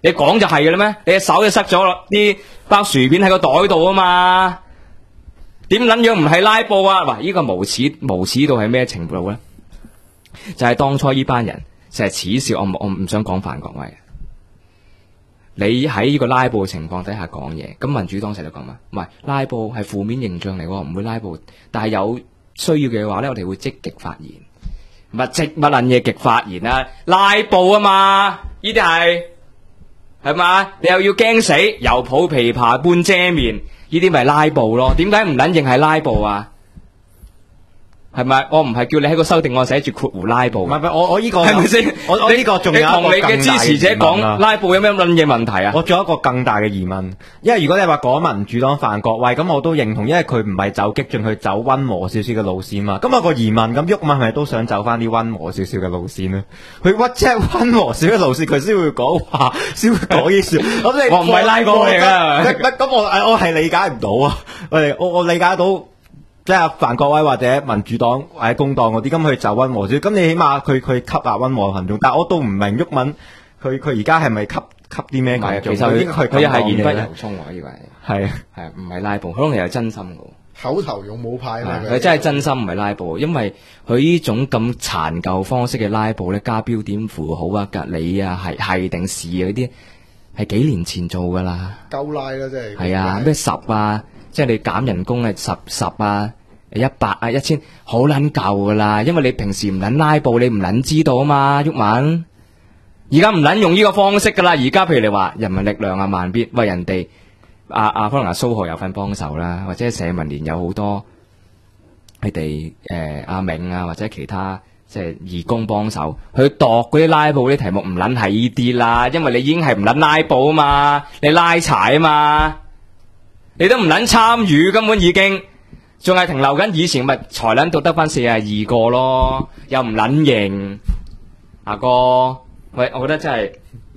E: 你講就係嘅啦咩？你隻手就塞咗啲包薯片喺個袋度啊嘛，點撚樣唔係拉布啊？嗱，呢個無恥到係咩程度咧？就係當初呢班人就係恥笑我唔想講范國威。你喺呢個拉布嘅情況底下講嘢，咁民主黨成日都講嘛，唔係拉布係負面形象嚟喎，唔會拉布。但係有需要嘅話咧，我哋會積極發言。乜撚嘢極發言啊？拉布啊嘛，呢啲係嘛？你又要驚死，又抱琵琶半遮面，呢啲咪拉布咯？點解唔撚認係拉布啊？係咪？我唔係叫你喺個修訂案寫住括弧拉布，
D: 唔係我呢個
E: 係咪先？
D: 我呢個仲有一個
E: 你同你嘅支持者講拉布有咩撚嘢問題啊？
D: 我仲有一個更大嘅疑問，因為如果你話講民主黨范國威，咁我都認同，因為佢唔係走激進，佢走溫和少少嘅路線嘛。咁有個疑問，咁毓民係咪都想走翻啲溫和少少嘅路線呢？佢屈即係溫和少少嘅路線，佢先會講話，先會講呢啲説。
E: 我唔係拉布嚟㗎。
D: 咁我係理解唔到啊！我理解到。即係范國威或者民主黨或者工黨嗰啲，咁佢走溫和少，咁你起碼佢吸納溫和群眾，但係我都唔明毓民佢而家係咪吸啲咩群眾？
E: 其實佢又係言不由衷喎，呢個
D: 係
E: 唔係拉布，可能係真心嘅。
G: 口頭勇武派啊！
E: 佢真係真心唔係拉布，因為佢呢種咁殘舊方式嘅拉布咧，加標點符號啊、格里啊、係定是啊嗰啲，係幾年前做㗎啦。
G: 夠拉啦，真係。
E: 係啊，咩10啊？即係你減人工係10啊、100啊、1000，好撚舊噶啦。因為你平時唔撚拉布，你唔撚知道啊嘛，毓民。而家唔撚用呢個方式噶啦。而家譬如你話人民力量啊、慢必為人哋可能蘇浩有份幫手啦，或者社民連有好多佢哋阿明啊，或者其他即係義工幫手去度嗰啲拉布啲題目，唔撚係呢啲啦。因為你已經係唔撚拉布啊嘛，你拉柴啊嘛。你都唔撚參與，根本已經仲係停留緊以前，咪才撚到得翻42個咯，又唔撚認。阿哥，喂，我覺得真係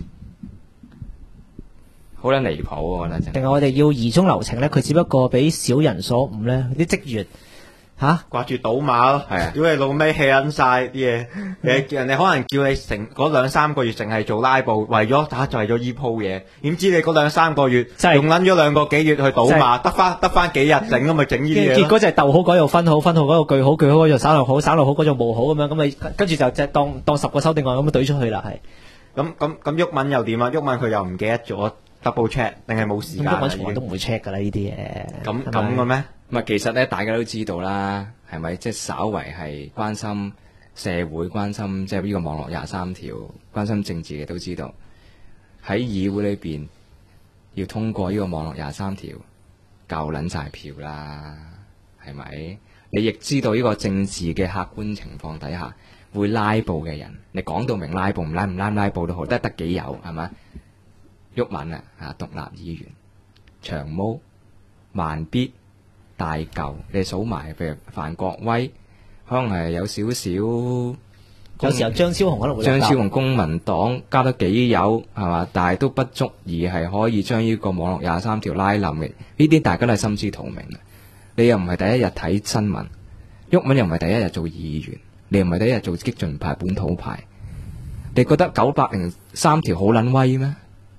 E: 好撚離譜喎，我覺得真係。
A: 定係我哋要疑中留情咧？佢只不過俾小人所誤咧，啲職員
D: 掛住賭馬咯，
E: 係啊，
D: 屌你老味氣撚晒啲嘢，人哋可能叫你成嗰2-3個月淨係做拉布，為咗就為咗依鋪嘢，點知你嗰2-3個月用撚咗2個幾月去賭馬，得翻幾日整咁咪整呢啲嘢。
A: 結果就係逗號嗰度分號嗰度句號嗰度省略號嗰度冒號咁樣，咁咪跟住就即係當10個修訂案咁樣懟出去啦，係。
D: 咁毓民又點啊？毓民佢又唔記得咗 double check 定係冇時間？
A: 毓民從來都唔會 check 㗎啦呢啲嘢。
D: 咁嘅咩？
E: 唔係，其實咧，大家都知道啦，係咪？即係稍為係關心社會、關心即係呢個網絡23條、關心政治嘅都知道，喺議會裏邊要通過呢個網絡23條，夠撚晒票啦，係咪？你亦知道呢個政治嘅客觀情況底下，會拉布嘅人，你講到明拉布唔拉布都好，得幾有係咪？毓民啊，獨立議員、長毛、慢必。大舊，你數埋譬如范國威，可能係有少少，
A: 有時候張超雄可能會
E: 張超雄公民黨加得幾有係嘛，但係都不足以係可以將呢個網絡23條拉冧嘅。呢啲大家都係心知肚明嘅。你又唔係第一日睇新聞，毓民又唔係第一日做議員，你又唔係第一日做激進派、本土派，你覺得903條好撚威咩？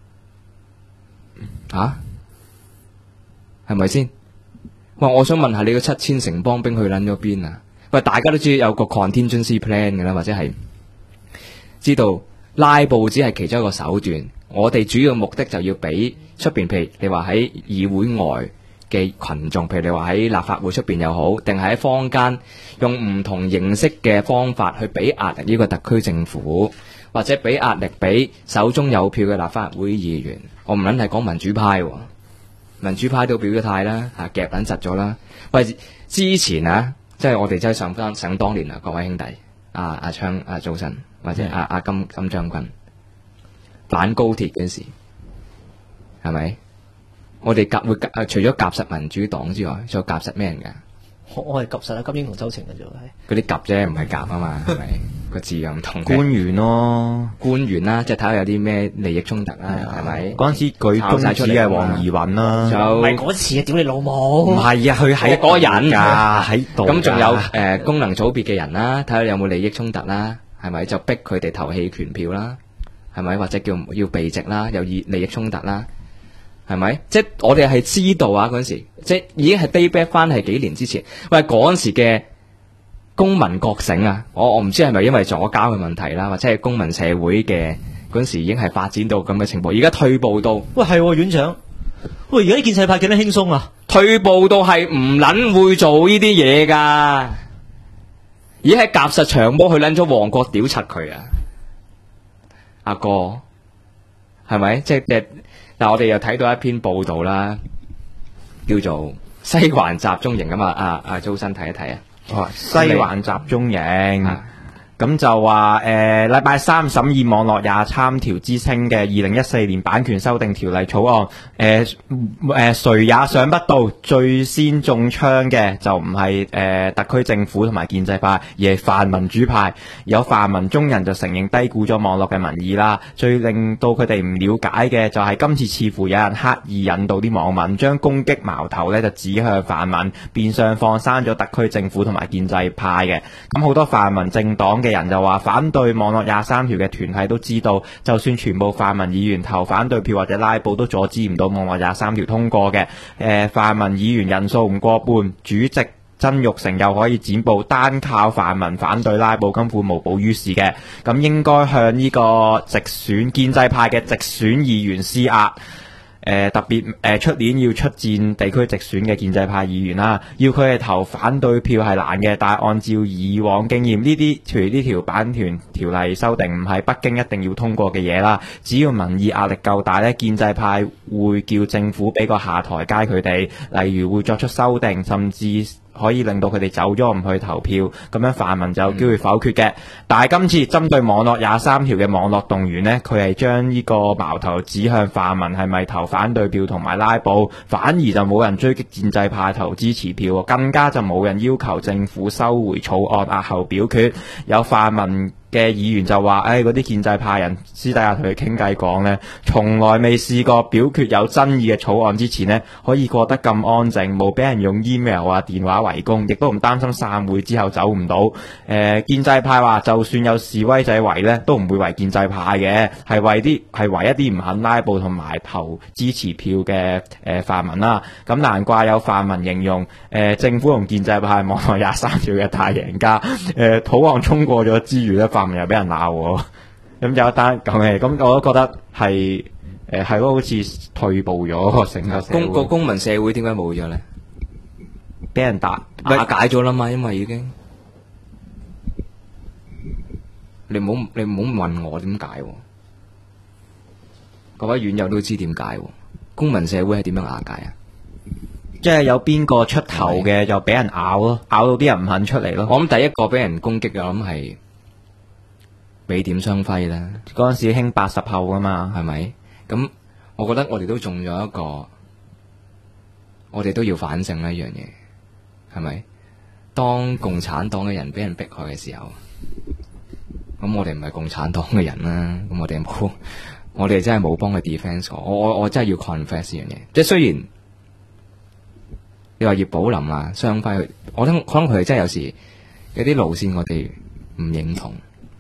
E: 係咪先？喂，我想問下你個7000城邦兵去撚咗邊啊？喂，大家都知有個 contingency plan 嘅啦，或者係知道拉布只係其中一個手段。我哋主要目的就要俾出邊，譬如你話喺議會外嘅群眾，譬如你話喺立法會出邊又好，定係喺坊間用唔同形式嘅方法去俾壓力呢個特區政府，或者俾壓力俾手中有票嘅立法會議員。我唔撚係講民主派喎。民主派都表咗態啦，夾撚窒咗啦。喂，之前即係我哋真係想當年各位兄弟，阿昌、阿早晨或者阿金將軍反高鐵嗰時，係咪？我哋除咗夾實民主黨之外，仲有夾實咩人㗎？
A: 我係夾實金英同周庭嘅啫，係。
E: 嗰啲夾啫，唔係夾啊嘛，係咪？個字又唔同。
D: 官員咯，
E: 官員啦，即係睇下有啲咩利益衝突啦，係咪？
D: 嗰陣時舉公子嘅黃宜雲啦，
A: 唔係嗰次啊！屌你老母！
E: 唔係啊，佢係嗰個人
D: 㗎喺度。
E: 咁仲有功能組別嘅人啦，睇下有冇利益衝突啦，係咪？就逼佢哋投棄權票啦，係係咪？或者要避席啦，有利益衝突啦，係咪？即係我哋係知道啊，嗰陣時即係已經係 day back 翻係幾年之前，喂嗰陣時嘅公民覺醒啊，我唔知係咪因為左膠嘅問題啦，或者係公民社會嘅嗰陣時已經係發展到咁嘅情況，而家退步到
A: 喂係喎院長，喂而家啲建制派幾得輕鬆啊？
E: 退步到係唔撚會做呢啲嘢㗎，已經係夾實長毛去撚咗旺角屌柒佢啊！阿哥係咪？即係但我哋又睇到一篇報道啦，叫做西環集中營啊嘛，阿周生睇一睇啊！
D: 西環集中營，咁就話禮拜三審議網絡23條之稱嘅2014年版權修訂條例草案，誰也想不到最先中槍嘅就唔係特區政府同埋建制派，而係泛民主派。有泛民中人就承認低估咗網絡嘅民意啦。最令到佢哋唔了解嘅就係今次似乎有人刻意引導啲網民將攻擊矛頭咧就指向泛民，變相放生咗特區政府同埋建制派嘅。咁好多泛民政黨嘅人就話反對網絡23條嘅團體都知道，就算全部泛民議員投反對票或者拉布，都阻止唔到網絡23條通過嘅。泛民議員人數唔過半，主席曾鈺成又可以剪布，單靠泛民反對拉布根本無補於事嘅。咁應該向呢個直選建制派嘅直選議員施壓。特別出年要出戰地區直選嘅建制派議員啦，要佢哋投反對票係難嘅，但係按照以往經驗，譬如呢條版權條例修訂唔係北京一定要通過嘅嘢啦，只要民意壓力夠大呢，建制派會叫政府俾個下台階佢哋，例如會作出修訂，甚至可以令到佢哋走咗唔去投票，咁樣泛民就有機會否決嘅。但係今次針對網絡23條嘅網絡動員呢，佢係將呢個矛頭指向泛民係咪投反對票同埋拉布，反而就冇人追擊建制派投支持票，更加就冇人要求政府收回草案押後表決。有泛民嘅議員就話，嗰啲建制派人私底下同佢傾偈講呢，從來未試過表決有爭議嘅草案之前呢，可以過得咁安靜，冇俾人用 email 啊電話圍攻，亦都唔擔心散會之後走唔到。建制派話，就算有示威仔圍呢，都唔會圍建制派嘅，係圍一啲唔肯拉布同埋投支持票嘅泛民啦。咁難怪有泛民形容政府同建制派網絡23條嘅大贏家。草案通過咗之餘呢，泛民又俾人鬧喎，咁有一單咁嘅，咁我都覺得係咯，好似退步咗成個社會。
E: 公民社會點解冇咗咧？
D: 俾人瓦
E: 解咗啦嘛，因為已經你唔好問我點解，各位院友都知點解。公民社會係點樣瓦解啊？
D: 即係有邊個出頭嘅就俾人咬咯，咬到啲人唔肯出嚟咯。
E: 我諗第一個俾人攻擊嘅，我諗係美點雙輝啦。
D: 嗰陣時興80後噶嘛，
E: 係咪？咁我覺得我哋都中咗一個，我哋都要反省一樣嘢，係咪？當共產黨嘅人俾人迫害嘅時候，咁我哋唔係共產黨嘅人啦，咁我哋真係冇幫佢 defence 我真係要 confess 呢樣嘢。即係雖然你話葉寶林啊、雙輝，可能佢哋真係有時有啲路線我哋唔認同，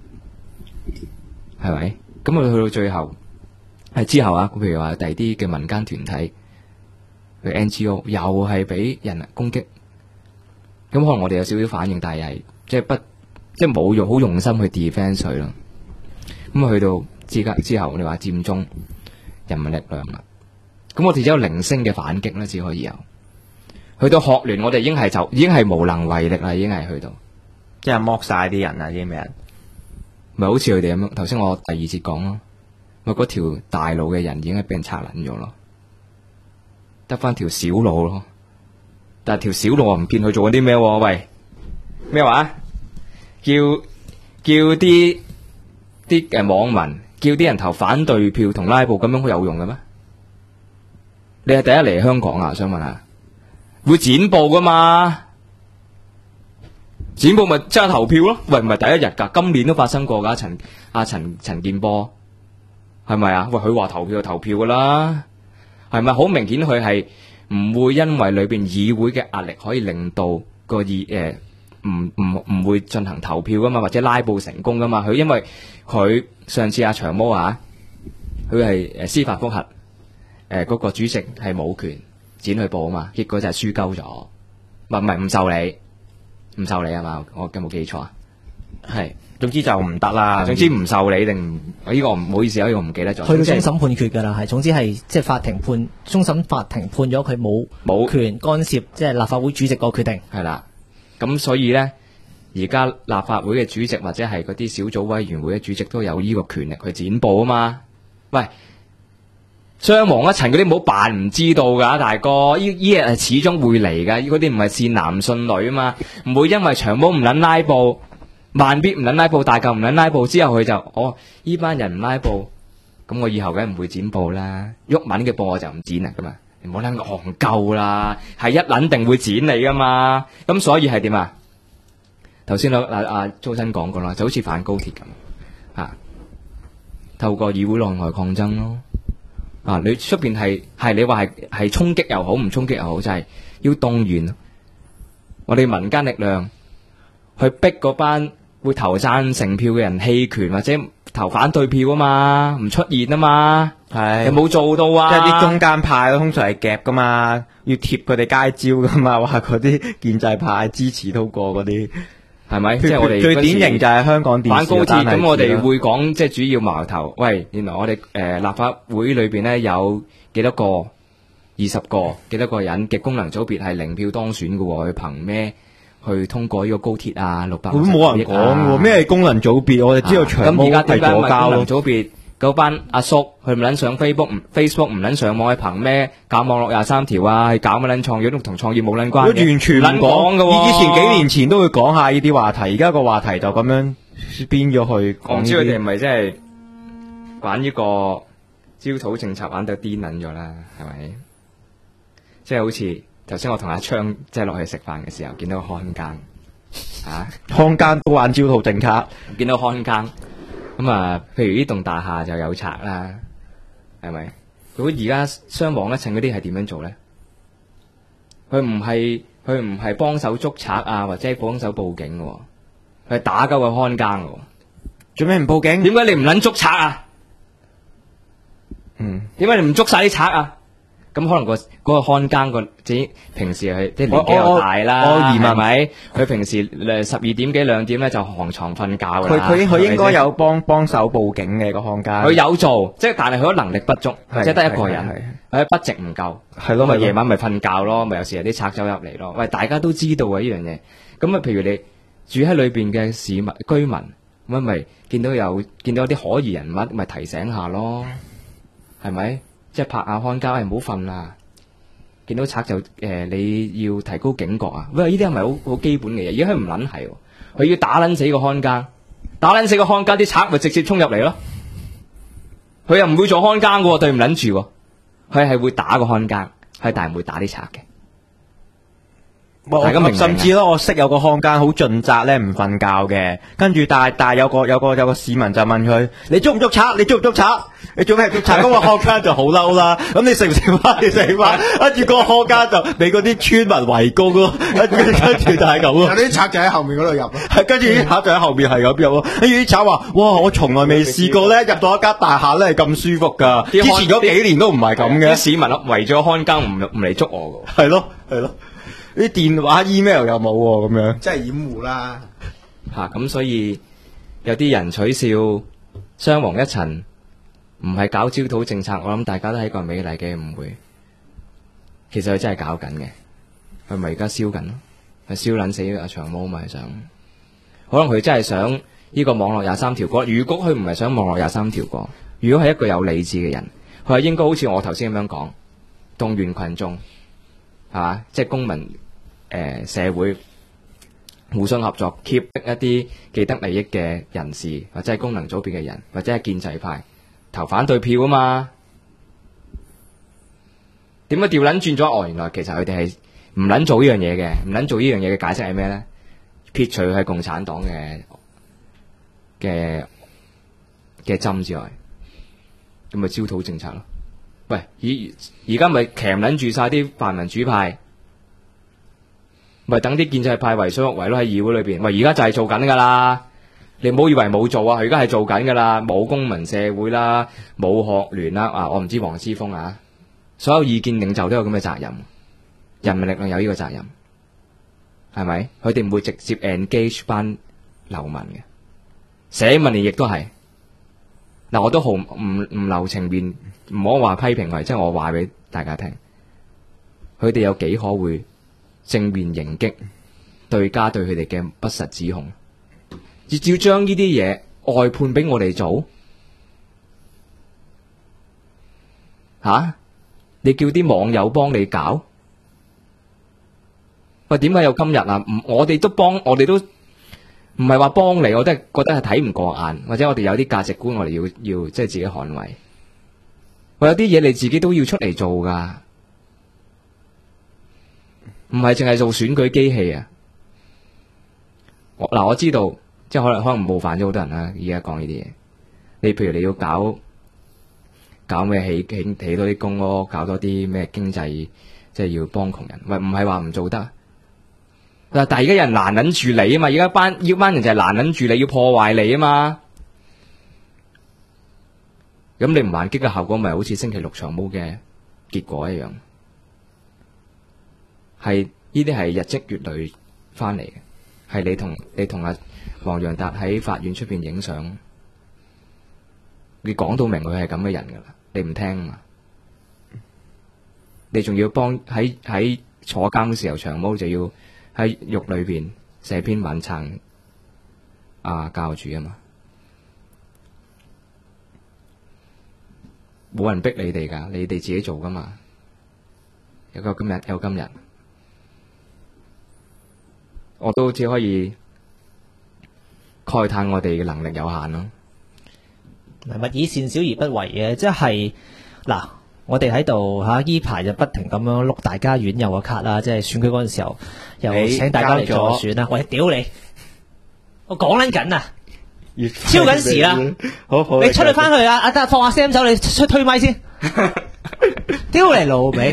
E: 係咪？咁我哋去到最後係之後啊，譬如話第二啲嘅民間團體，譬如 NGO 又係俾人攻擊，咁可能我哋有少少反應，但係即係冇好用心去 defence 佢咯。咁去到之後，你話佔中、人民力量啦，咁我哋只有零星嘅反擊咧，只可以有。去到學聯，我哋已經係無能為力啦，已經係去到，
D: 即係剝晒啲人啊！啲咩人？
E: 咪好似佢哋咁樣。頭先我第二節講咯，咪嗰條大路嘅人已經係俾人拆捻咗咯，得翻條小路咯。但係條小路我唔見佢做緊啲咩？喂，咩話？叫啲網民叫啲人投反對票同拉布，咁樣好有用嘅咩？你係第一嚟香港啊？想問下。會剪布噶嘛？剪布咪即刻投票咯？喂，唔係第一日噶，今年都發生過噶。陳健波係咪啊？喂，佢話投票就投票噶啦，係咪？好明顯佢係唔會因為裏邊議會嘅壓力可以令到個唔會進行投票噶嘛，或者拉布成功噶嘛？佢因為佢上次阿長毛啊佢係司法覆核，嗰個主席係冇權剪去報啊嘛，結果就係輸鳩咗，唔係唔受理啊嘛，我有冇記錯啊？係。
D: 總之就唔得啦，
E: 總之唔受理定呢個唔好意思啊，呢個唔記得咗。
A: 去到終審判決㗎啦，係總之係即係終審法庭判咗佢冇權干涉即係立法會主席個決定。
E: 係啦，咁所以咧，而家立法會嘅主席或者係嗰啲小組委員會嘅主席都有呢個權力去剪報啊嘛。喂，傷亡一層嗰啲唔好扮唔知道㗎，大哥，呢日係始終會嚟㗎，嗰啲唔係善男信女啊嘛，唔會因為長毛唔撚拉布。萬必唔撚拉布，大嚿唔撚拉布之後佢就呢班人唔拉布，咁我以後梗唔會剪報啦。鬱文嘅報我就唔剪啦，咁啊，你唔好撚戇鳩啦，係一撚定會剪你噶嘛。咁所以係點啊？頭先阿周生講過啦，就好似反高鐵咁啊，透過議會內外抗爭咯。啊，你出邊係你話係衝擊又好，唔衝擊又好，就係要動員我哋民間力量去逼嗰班會投贊成票嘅人棄權或者投反對票啊嘛，唔出現啊嘛，係有冇做到啊？
D: 即係啲中間派通常係夾噶嘛，要貼佢哋街招噶嘛，話嗰啲建制派支持通過嗰啲，
E: 係咪？即係我哋
D: 最典型就係香港電視
E: 反高鐵，咁我哋會講即係主要矛頭。喂，原來我哋立法會裏邊咧有幾多個20個幾多個人嘅功能組別係零票當選嘅喎，佢憑咩去通過呢個高鐵啊？600億啊，
D: 咁冇人講喎，咩係功能組別？我哋知道長毛係左膠
E: 功能組別嗰班阿叔，佢唔撚上 Facebook 唔撚上網，係憑咩搞網絡23條啊？係搞乜撚創業同創業冇撚關嘅，
D: 完全唔講嘅喎。以前幾年前都會講下呢啲話題，而家個話題就咁樣變咗去講。
E: 我唔知佢哋係咪真係玩呢個焦土政策玩到癲撚咗啦？係咪？即係好似頭先我同阿昌即係落去食飯嘅時候，見到個看更啊，
D: 看更都玩焦土政策，
E: 見到看更咁啊。譬如呢棟大廈就有賊啦，係咪？如果而家傷亡一層嗰啲係點樣做咧？佢唔係幫手捉賊啊，或者幫手報警嘅，佢係打鳩個看更嘅。
D: 做咩唔報警？
E: 點解你唔撚捉賊啊？點解你唔捉晒啲賊啊？咁可能嗰個看更個即平時係即係年紀又大啦，係咪？佢平時12點幾2點咧就行床瞓覺㗎啦。
D: 佢應該有幫手報警嘅個看更。
E: 佢有做，即係但係佢能力不足，即係得一個人，或者筆值唔夠。
D: 係咯，
E: 咪夜晚咪瞓覺咯，咪有時有啲賊走入嚟咯。喂，大家都知道啊呢樣嘢。咁啊，譬如你住喺裏邊嘅市民居民，咁咪見到啲可疑人物，咪提醒下咯，係咪？即係拍下看更，唔好瞓啦！見到賊就你要提高警覺啊！喂，呢啲係咪好基本嘅嘢？而家佢唔撚係，佢要打撚死個看更，打撚死個看更，啲賊咪直接衝入嚟咯。佢又唔會做看更嘅喎，對唔撚住喎，佢係會打個看更，係但係唔會打啲賊嘅。大家明唔明啊？
D: 甚至咧，我識有個看更好盡責咧，唔瞓覺嘅。跟住但係有個市民就問佢：你捉唔捉賊？你捉唔捉賊？你做咩捉賊？咁個看更就好嬲啦。咁你食唔食飯？你食飯。跟住個看更就俾嗰啲村民圍攻咯。跟住就係咁咯。
G: 有啲賊就喺後面嗰度入咯。
D: 係跟住啲賊就喺後面係咁入咯。跟住啲賊話：哇！我從來未試過咧入到一間大廈咧係咁舒服㗎。之前嗰幾年都唔係咁嘅。
E: 啲市民圍咗看更唔嚟捉我㗎。
D: 係咯。啲電話 email 又冇喎，咁樣
G: 真係掩護啦
E: 咁所以有啲人取笑傷亡一層，唔係搞焦土政策，我諗大家都係一個美麗嘅誤會。其實佢真係搞緊嘅，佢咪而家燒緊咯，係燒撚死阿長毛咪想，可能佢真係想呢個網絡23條過。如果佢唔係想網絡23條過，如果係一個有理智嘅人，佢係應該好似我頭先咁樣講，動員群眾係嘛，即係公民。社會互相合作 keep 一啲既得利益嘅人士，或者係功能組別嘅人，或者係建制派投反對票啊嘛。點解調撚轉咗？原來其實佢哋係唔撚做呢樣嘢嘅，唔撚做呢樣嘢嘅解釋係咩咧？撇除係共產黨嘅針之外，咁咪焦土政策咯。喂，而家咪鉗撚住晒啲泛民主派。咪等啲建制派為所欲為咯，喺議會裏邊。喂，而家就係做緊噶啦， 你唔好以為冇做啊，佢而家係做緊噶啦，冇公民社會啦，冇學聯啦，啊，我唔知黃之鋒啊，所有意見領袖都有咁嘅責任，人民力量有呢個責任，係咪？佢哋唔會直接 engage 班流民嘅，社民連亦都係。嗱，我都毫唔留情面，唔好話批評佢，即係我話俾大家聽，佢哋有幾可會正面迎擊對家對佢哋嘅不實指控。要將呢啲嘢外判俾我哋做吓？你叫啲網友幫你搞？喂，點解有今日啊？我哋都唔係話幫你，我都係覺得係睇唔過眼，或者我哋有啲價值觀，我哋要即係自己捍衛。喂，有啲嘢你自己都要出嚟做噶，唔係淨係做選舉機器啊！我知道。即係可能冒犯咗好多人啦，而家講呢啲嘢。你譬如你要搞咩起多啲公屋，搞多啲咩經濟，即係要幫窮人。喂，唔係話唔做得。但係而家有人攔撚住你啊嘛，而家班人就係攔撚住你，要破壞你啊嘛。咁你唔還擊嘅效果，咪好似星期六長毛嘅結果一樣。係呢啲係日積月累翻嚟嘅，係你同阿黃洋達喺法院出邊影相，你講到明佢係咁嘅人噶啦，你唔聽啊嘛？你仲要幫喺坐監嘅時候，長毛就要喺獄裏邊寫篇文撐教主啊嘛，冇人逼你哋噶，你哋自己做噶嘛。有今日，我都只可以慨嘆我哋嘅能力有限咯。
A: 勿以善小而不為嘅，即係嗱，我哋喺度依排就不停咁樣碌大家院友嘅卡啦，即係選舉嗰陣時候又請大家嚟助選啦。喂，屌你！我講緊緊啊，超緊時啦！好，你出去翻去啊！阿得放下 Sam 走，你出推咪先。屌你老味！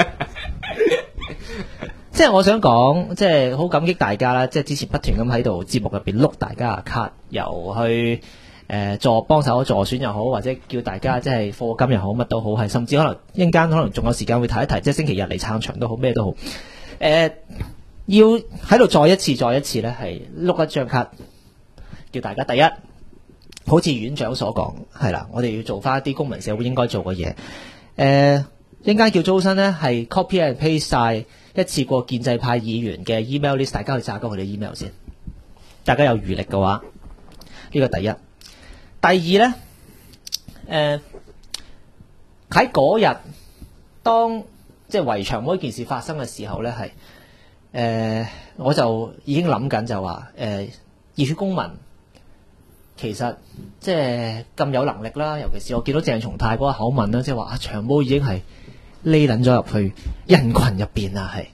A: 即係我想講，即係好感激大家啦！即係之前不斷咁喺度節目入邊碌大家嘅卡，由去幫手助選又好，或者叫大家即係課金又好，乜都好，係甚至可能一陣間可能仲有時間會提一提，即係星期日嚟撐場都好，咩都好。要喺度再一次咧，係碌一張卡，叫大家第一，好似院長所講，係啦，我哋要做翻一啲公民社會應該做嘅嘢。一陣間叫周生呢，係 copy and paste 晒一次過建制派議員嘅 email list， 大家去炸鳩佢哋 email 先。大家有餘力嘅話，呢個第一。第二呢，喺嗰日當即係圍牆嗰件事發生嘅時候呢，係我就已經諗緊就話熱血公民其實即係咁有能力啦，尤其是我見到鄭松泰嗰個口吻啦，即係話長毛已經係匿撚咗入去人群入邊啦，係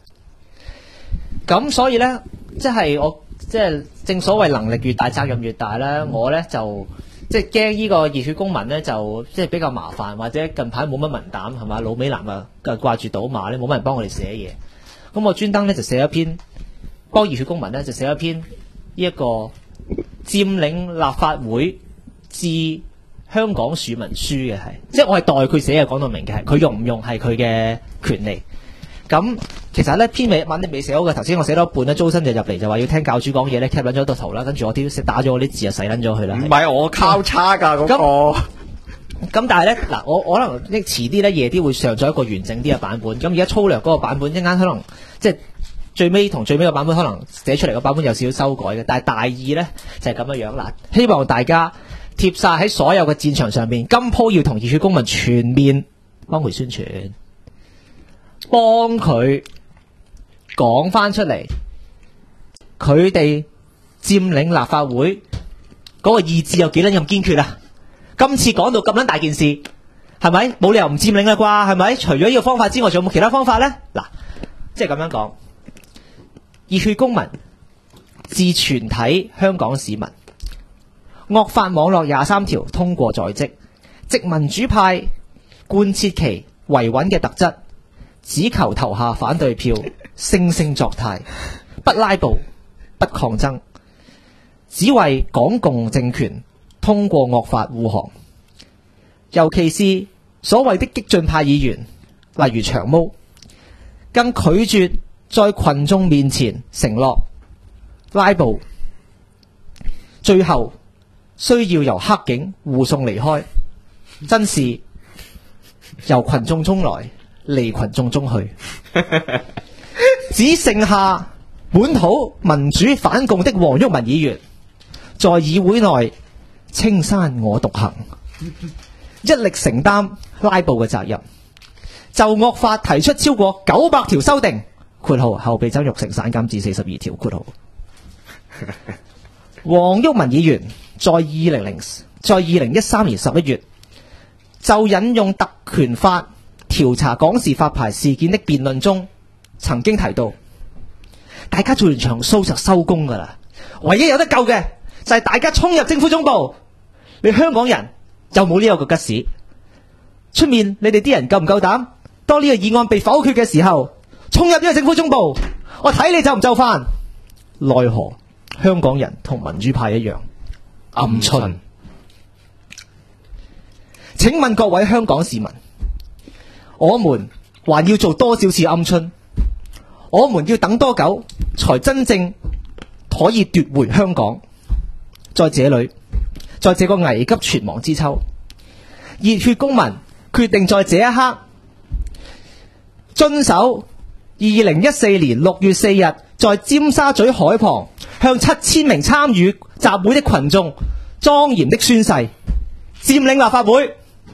A: 咁，所以咧，即係我即係正所謂能力越大責任越大咧，我咧就即係驚呢個熱血公民咧就即係比較麻煩，或者近排冇乜文膽係嘛，老美男啊掛住賭馬咧，冇乜人幫我哋寫嘢，咁我專登咧就寫一篇幫熱血公民咧就寫一篇呢一個佔領立法會致香港市民書嘅，係即係我係代佢寫嘅，講到明嘅係佢用唔用係佢嘅權利。咁其實咧篇文你未寫好嘅，頭先我寫到一半咧，周生就入嚟就話要聽教主講嘢咧，cap 撚咗個圖啦，跟住我啲打咗我啲字就洗撚咗佢啦。
D: 唔係我交叉㗎嗰個。
A: 咁但係咧嗱，我可能遲啲咧夜啲會上咗一個完整啲嘅版本。咁而家粗略嗰個版本，一陣間可能即係最尾同最尾個版本可能寫出嚟個版本有少少修改嘅，但係大意咧就係咁樣樣啦。希望大家貼晒喺所有嘅戰場上面，今鋪要同熱血公民全面幫佢宣傳，幫佢講翻出嚟，佢哋佔領立法會嗰個意志有幾撚咁堅決啊！今次講到咁撚大件事，係咪冇理由唔佔領啦啩？係咪？除咗呢個方法之外，仲有冇其他方法咧？嗱，即係咁樣講，熱血公民致全體香港市民，惡法網絡23條通過在即，藉民主派貫徹其維穩嘅特質，只求投下反對票，惺惺作態，不拉布，不抗爭。 只為港共政權通過惡法護航，尤其是所謂的激進派議員，例如長毛，更拒絕在群眾面前承諾拉布，最後需要由黑警護送離開，真是由群眾中來，離群眾中去，只剩下本土民主反共的黃毓民議員在議會內青山我獨行，一力承擔拉布嘅責任，就惡法提出超過900條修訂（括號後被曾鈺成刪減至42條）括號。黃毓民議員在2013年11月就引用特權法調查港視發牌事件的辯論中，曾經提到，大家做完場 show 就收工噶啦，唯一有得救嘅就係大家衝入政府總部。你香港人有冇呢個吉士？出面你哋啲人夠唔夠膽？當呢個議案被否決嘅時候，衝入呢個政府總部，我睇你就唔就範。奈何香港人同民主派一樣鵪鶉。請問各位香港市民，我們還要做多少次鵪鶉？我們要等多久才真正可以奪回香港？在這裏，在這個危急存亡之秋，熱血公民決定在這一刻遵守2014年6月4日在尖沙咀海旁向7000名參與集會的群眾莊嚴的宣誓，佔領立法會。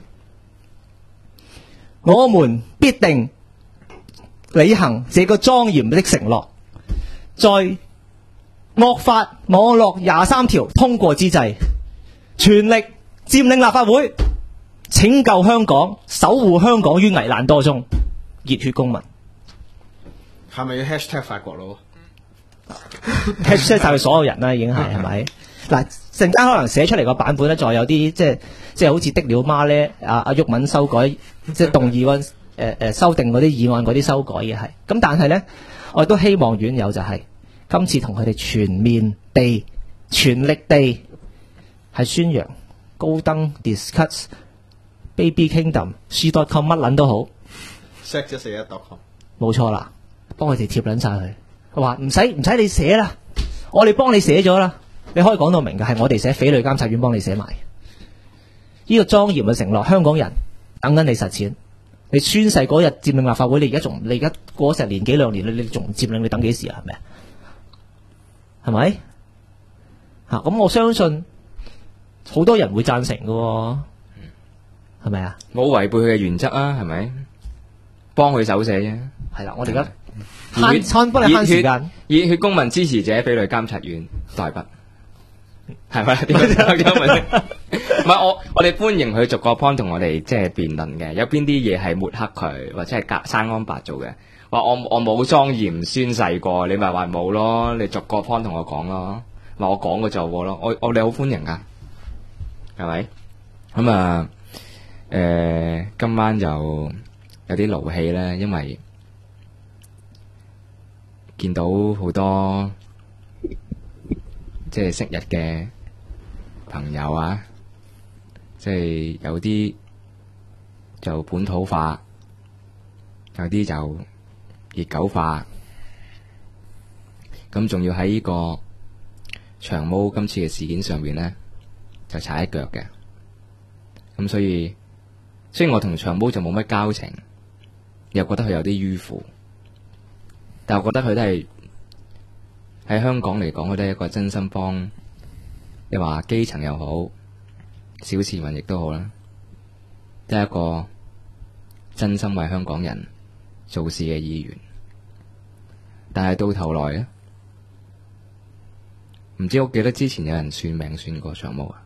A: 我們必定履行這個莊嚴的承諾，在惡法網絡23條通過之際，全力佔領立法會，拯救香港，守護香港於危難多中。熱血公民
G: 係咪要 hashtag 法國佬
A: ？hashtag 晒佢所有人啦，已經係咪？嗱，陣間可能寫出嚟個版本咧，再有啲即係好似的了媽咧，阿毓民修改，即係動議嗰修訂嗰啲議案嗰啲修改嘅係。咁但係咧，我亦都希望院友就係、今次同佢哋全面地、全力地係宣揚高登 discuss baby kingdom，she.com 乜撚都好。
G: set141.com
A: 冇錯啦，幫佢哋貼撚晒佢。佢話唔使你寫啦，我哋幫你寫咗啦。你可以講到明嘅係我哋寫，匪類監察院幫你寫埋。呢個莊嚴嘅承諾，香港人等緊你實踐。你宣誓嗰日佔領立法會，你而家過咗成年幾兩年，你仲唔佔領？你等幾時啊？係咪啊？係咪？嚇咁我相信好多人會贊成嘅喎，係咪啊？
E: 冇違背佢嘅原則啊，係咪？幫佢手寫啫。係
A: 啦，我哋而家幫你慳時間。
E: 熱血公民支持者匪類監察院代筆，係咪？點解？唔係我哋歡迎佢逐個 point 同我哋即係辯論嘅。有邊啲嘢係抹黑佢，或者係生安白做嘅？話我冇莊嚴宣誓過，你咪話冇咯。你逐個 point 同我講咯，話我講嘅就咯。我哋好歡迎噶，係咪？咁啊，今晚就有啲勞氣咧，因為見到好多即係昔日嘅朋友啊，即係有啲就本土化，有啲就熱狗化，咁仲要喺呢個長毛今次嘅事件上面咧就踩一腳嘅，咁所以雖然我同長毛就冇乜交情，又覺得佢有啲迂腐，但我覺得佢都係喺香港嚟講，佢都係一個真心幫，你話基層又好，小市民亦都好啦，都係一個真心為香港人做事嘅議員。但係到頭來咧，唔知我記得之前有人算命算過長毛啊，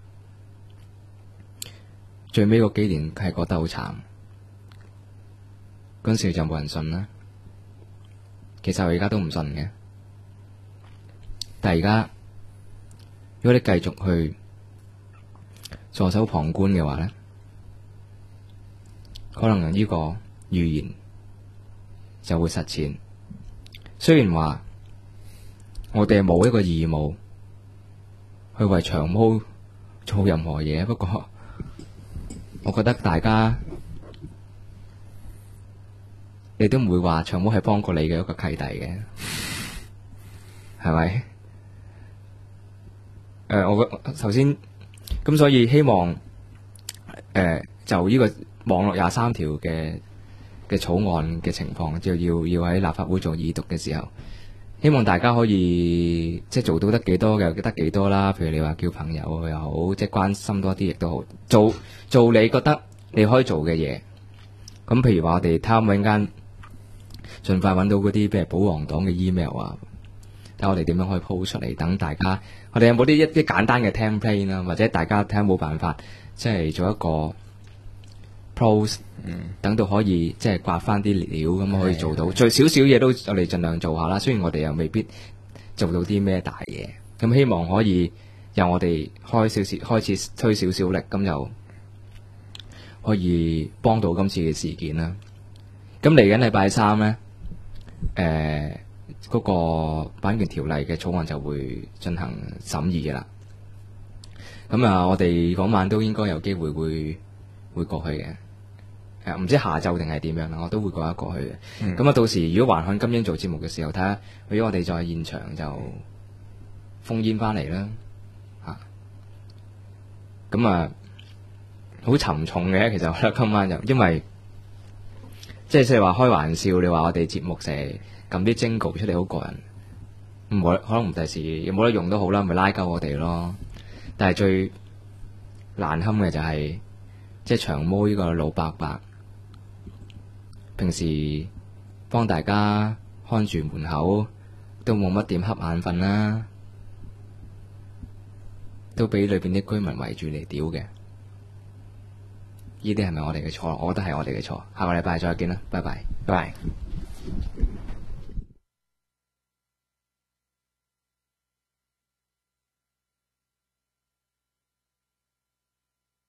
E: 最尾嗰幾年係覺得好慘，嗰陣時就冇人信啦。其實我而家都唔信嘅，但係而家如果你繼續去袖手旁觀嘅話咧，可能呢個預言就會實踐。雖然話我哋冇一個義務去為長毛做任何嘢。不過我覺得大家你都唔會話長毛係幫過你嘅一個契弟嘅，係咪？我首先咁，所以希望就呢個網絡23條嘅草案嘅情況，就要喺立法會做二讀嘅時候，希望大家可以即係做到得幾多嘅得幾多啦。譬如你話叫朋友又好，即係關心多啲亦都好，做你覺得你可以做嘅嘢。咁譬如話我哋睇下陣間盡快揾到嗰啲譬如保皇黨嘅 email 啊，睇下我哋點樣可以 po 出嚟，等大家我哋有冇啲一啲簡單嘅 template 啦，或者大家睇下冇辦法即係做一個 post，等到可以即係刮翻啲料咁可以做到，最少少嘢都我哋盡量做下啦。雖然我哋又未必做到啲咩大嘢，咁希望可以由我哋開始推少少力，咁就可以幫到今次嘅事件啦。咁嚟緊禮拜三呢，嗰個版權條例嘅草案就會進行審議嘅啦。咁啊，我哋嗰晚都應該有機會會過去嘅。唔知下晝定係點樣啦，我都會過去嘅。咁啊，到時如果環看金英做節目嘅時候，睇下如果我哋在現場就烽煙翻嚟啦。咁啊，好沉重嘅。其實我覺得今晚就因為即係話開玩笑，你話我哋節目成日撳啲 jingle 出嚟好過癮，可能第時有冇得用都好啦，咪拉鳩我哋咯。但係最難堪嘅就係即係長毛呢個老伯伯，平時幫大家看住門口都冇乜點瞌眼瞓啦，都俾裏邊啲居民圍住嚟屌嘅。呢啲係咪我哋嘅錯？我覺得係我哋嘅錯。下個禮拜再見啦，拜拜，拜拜。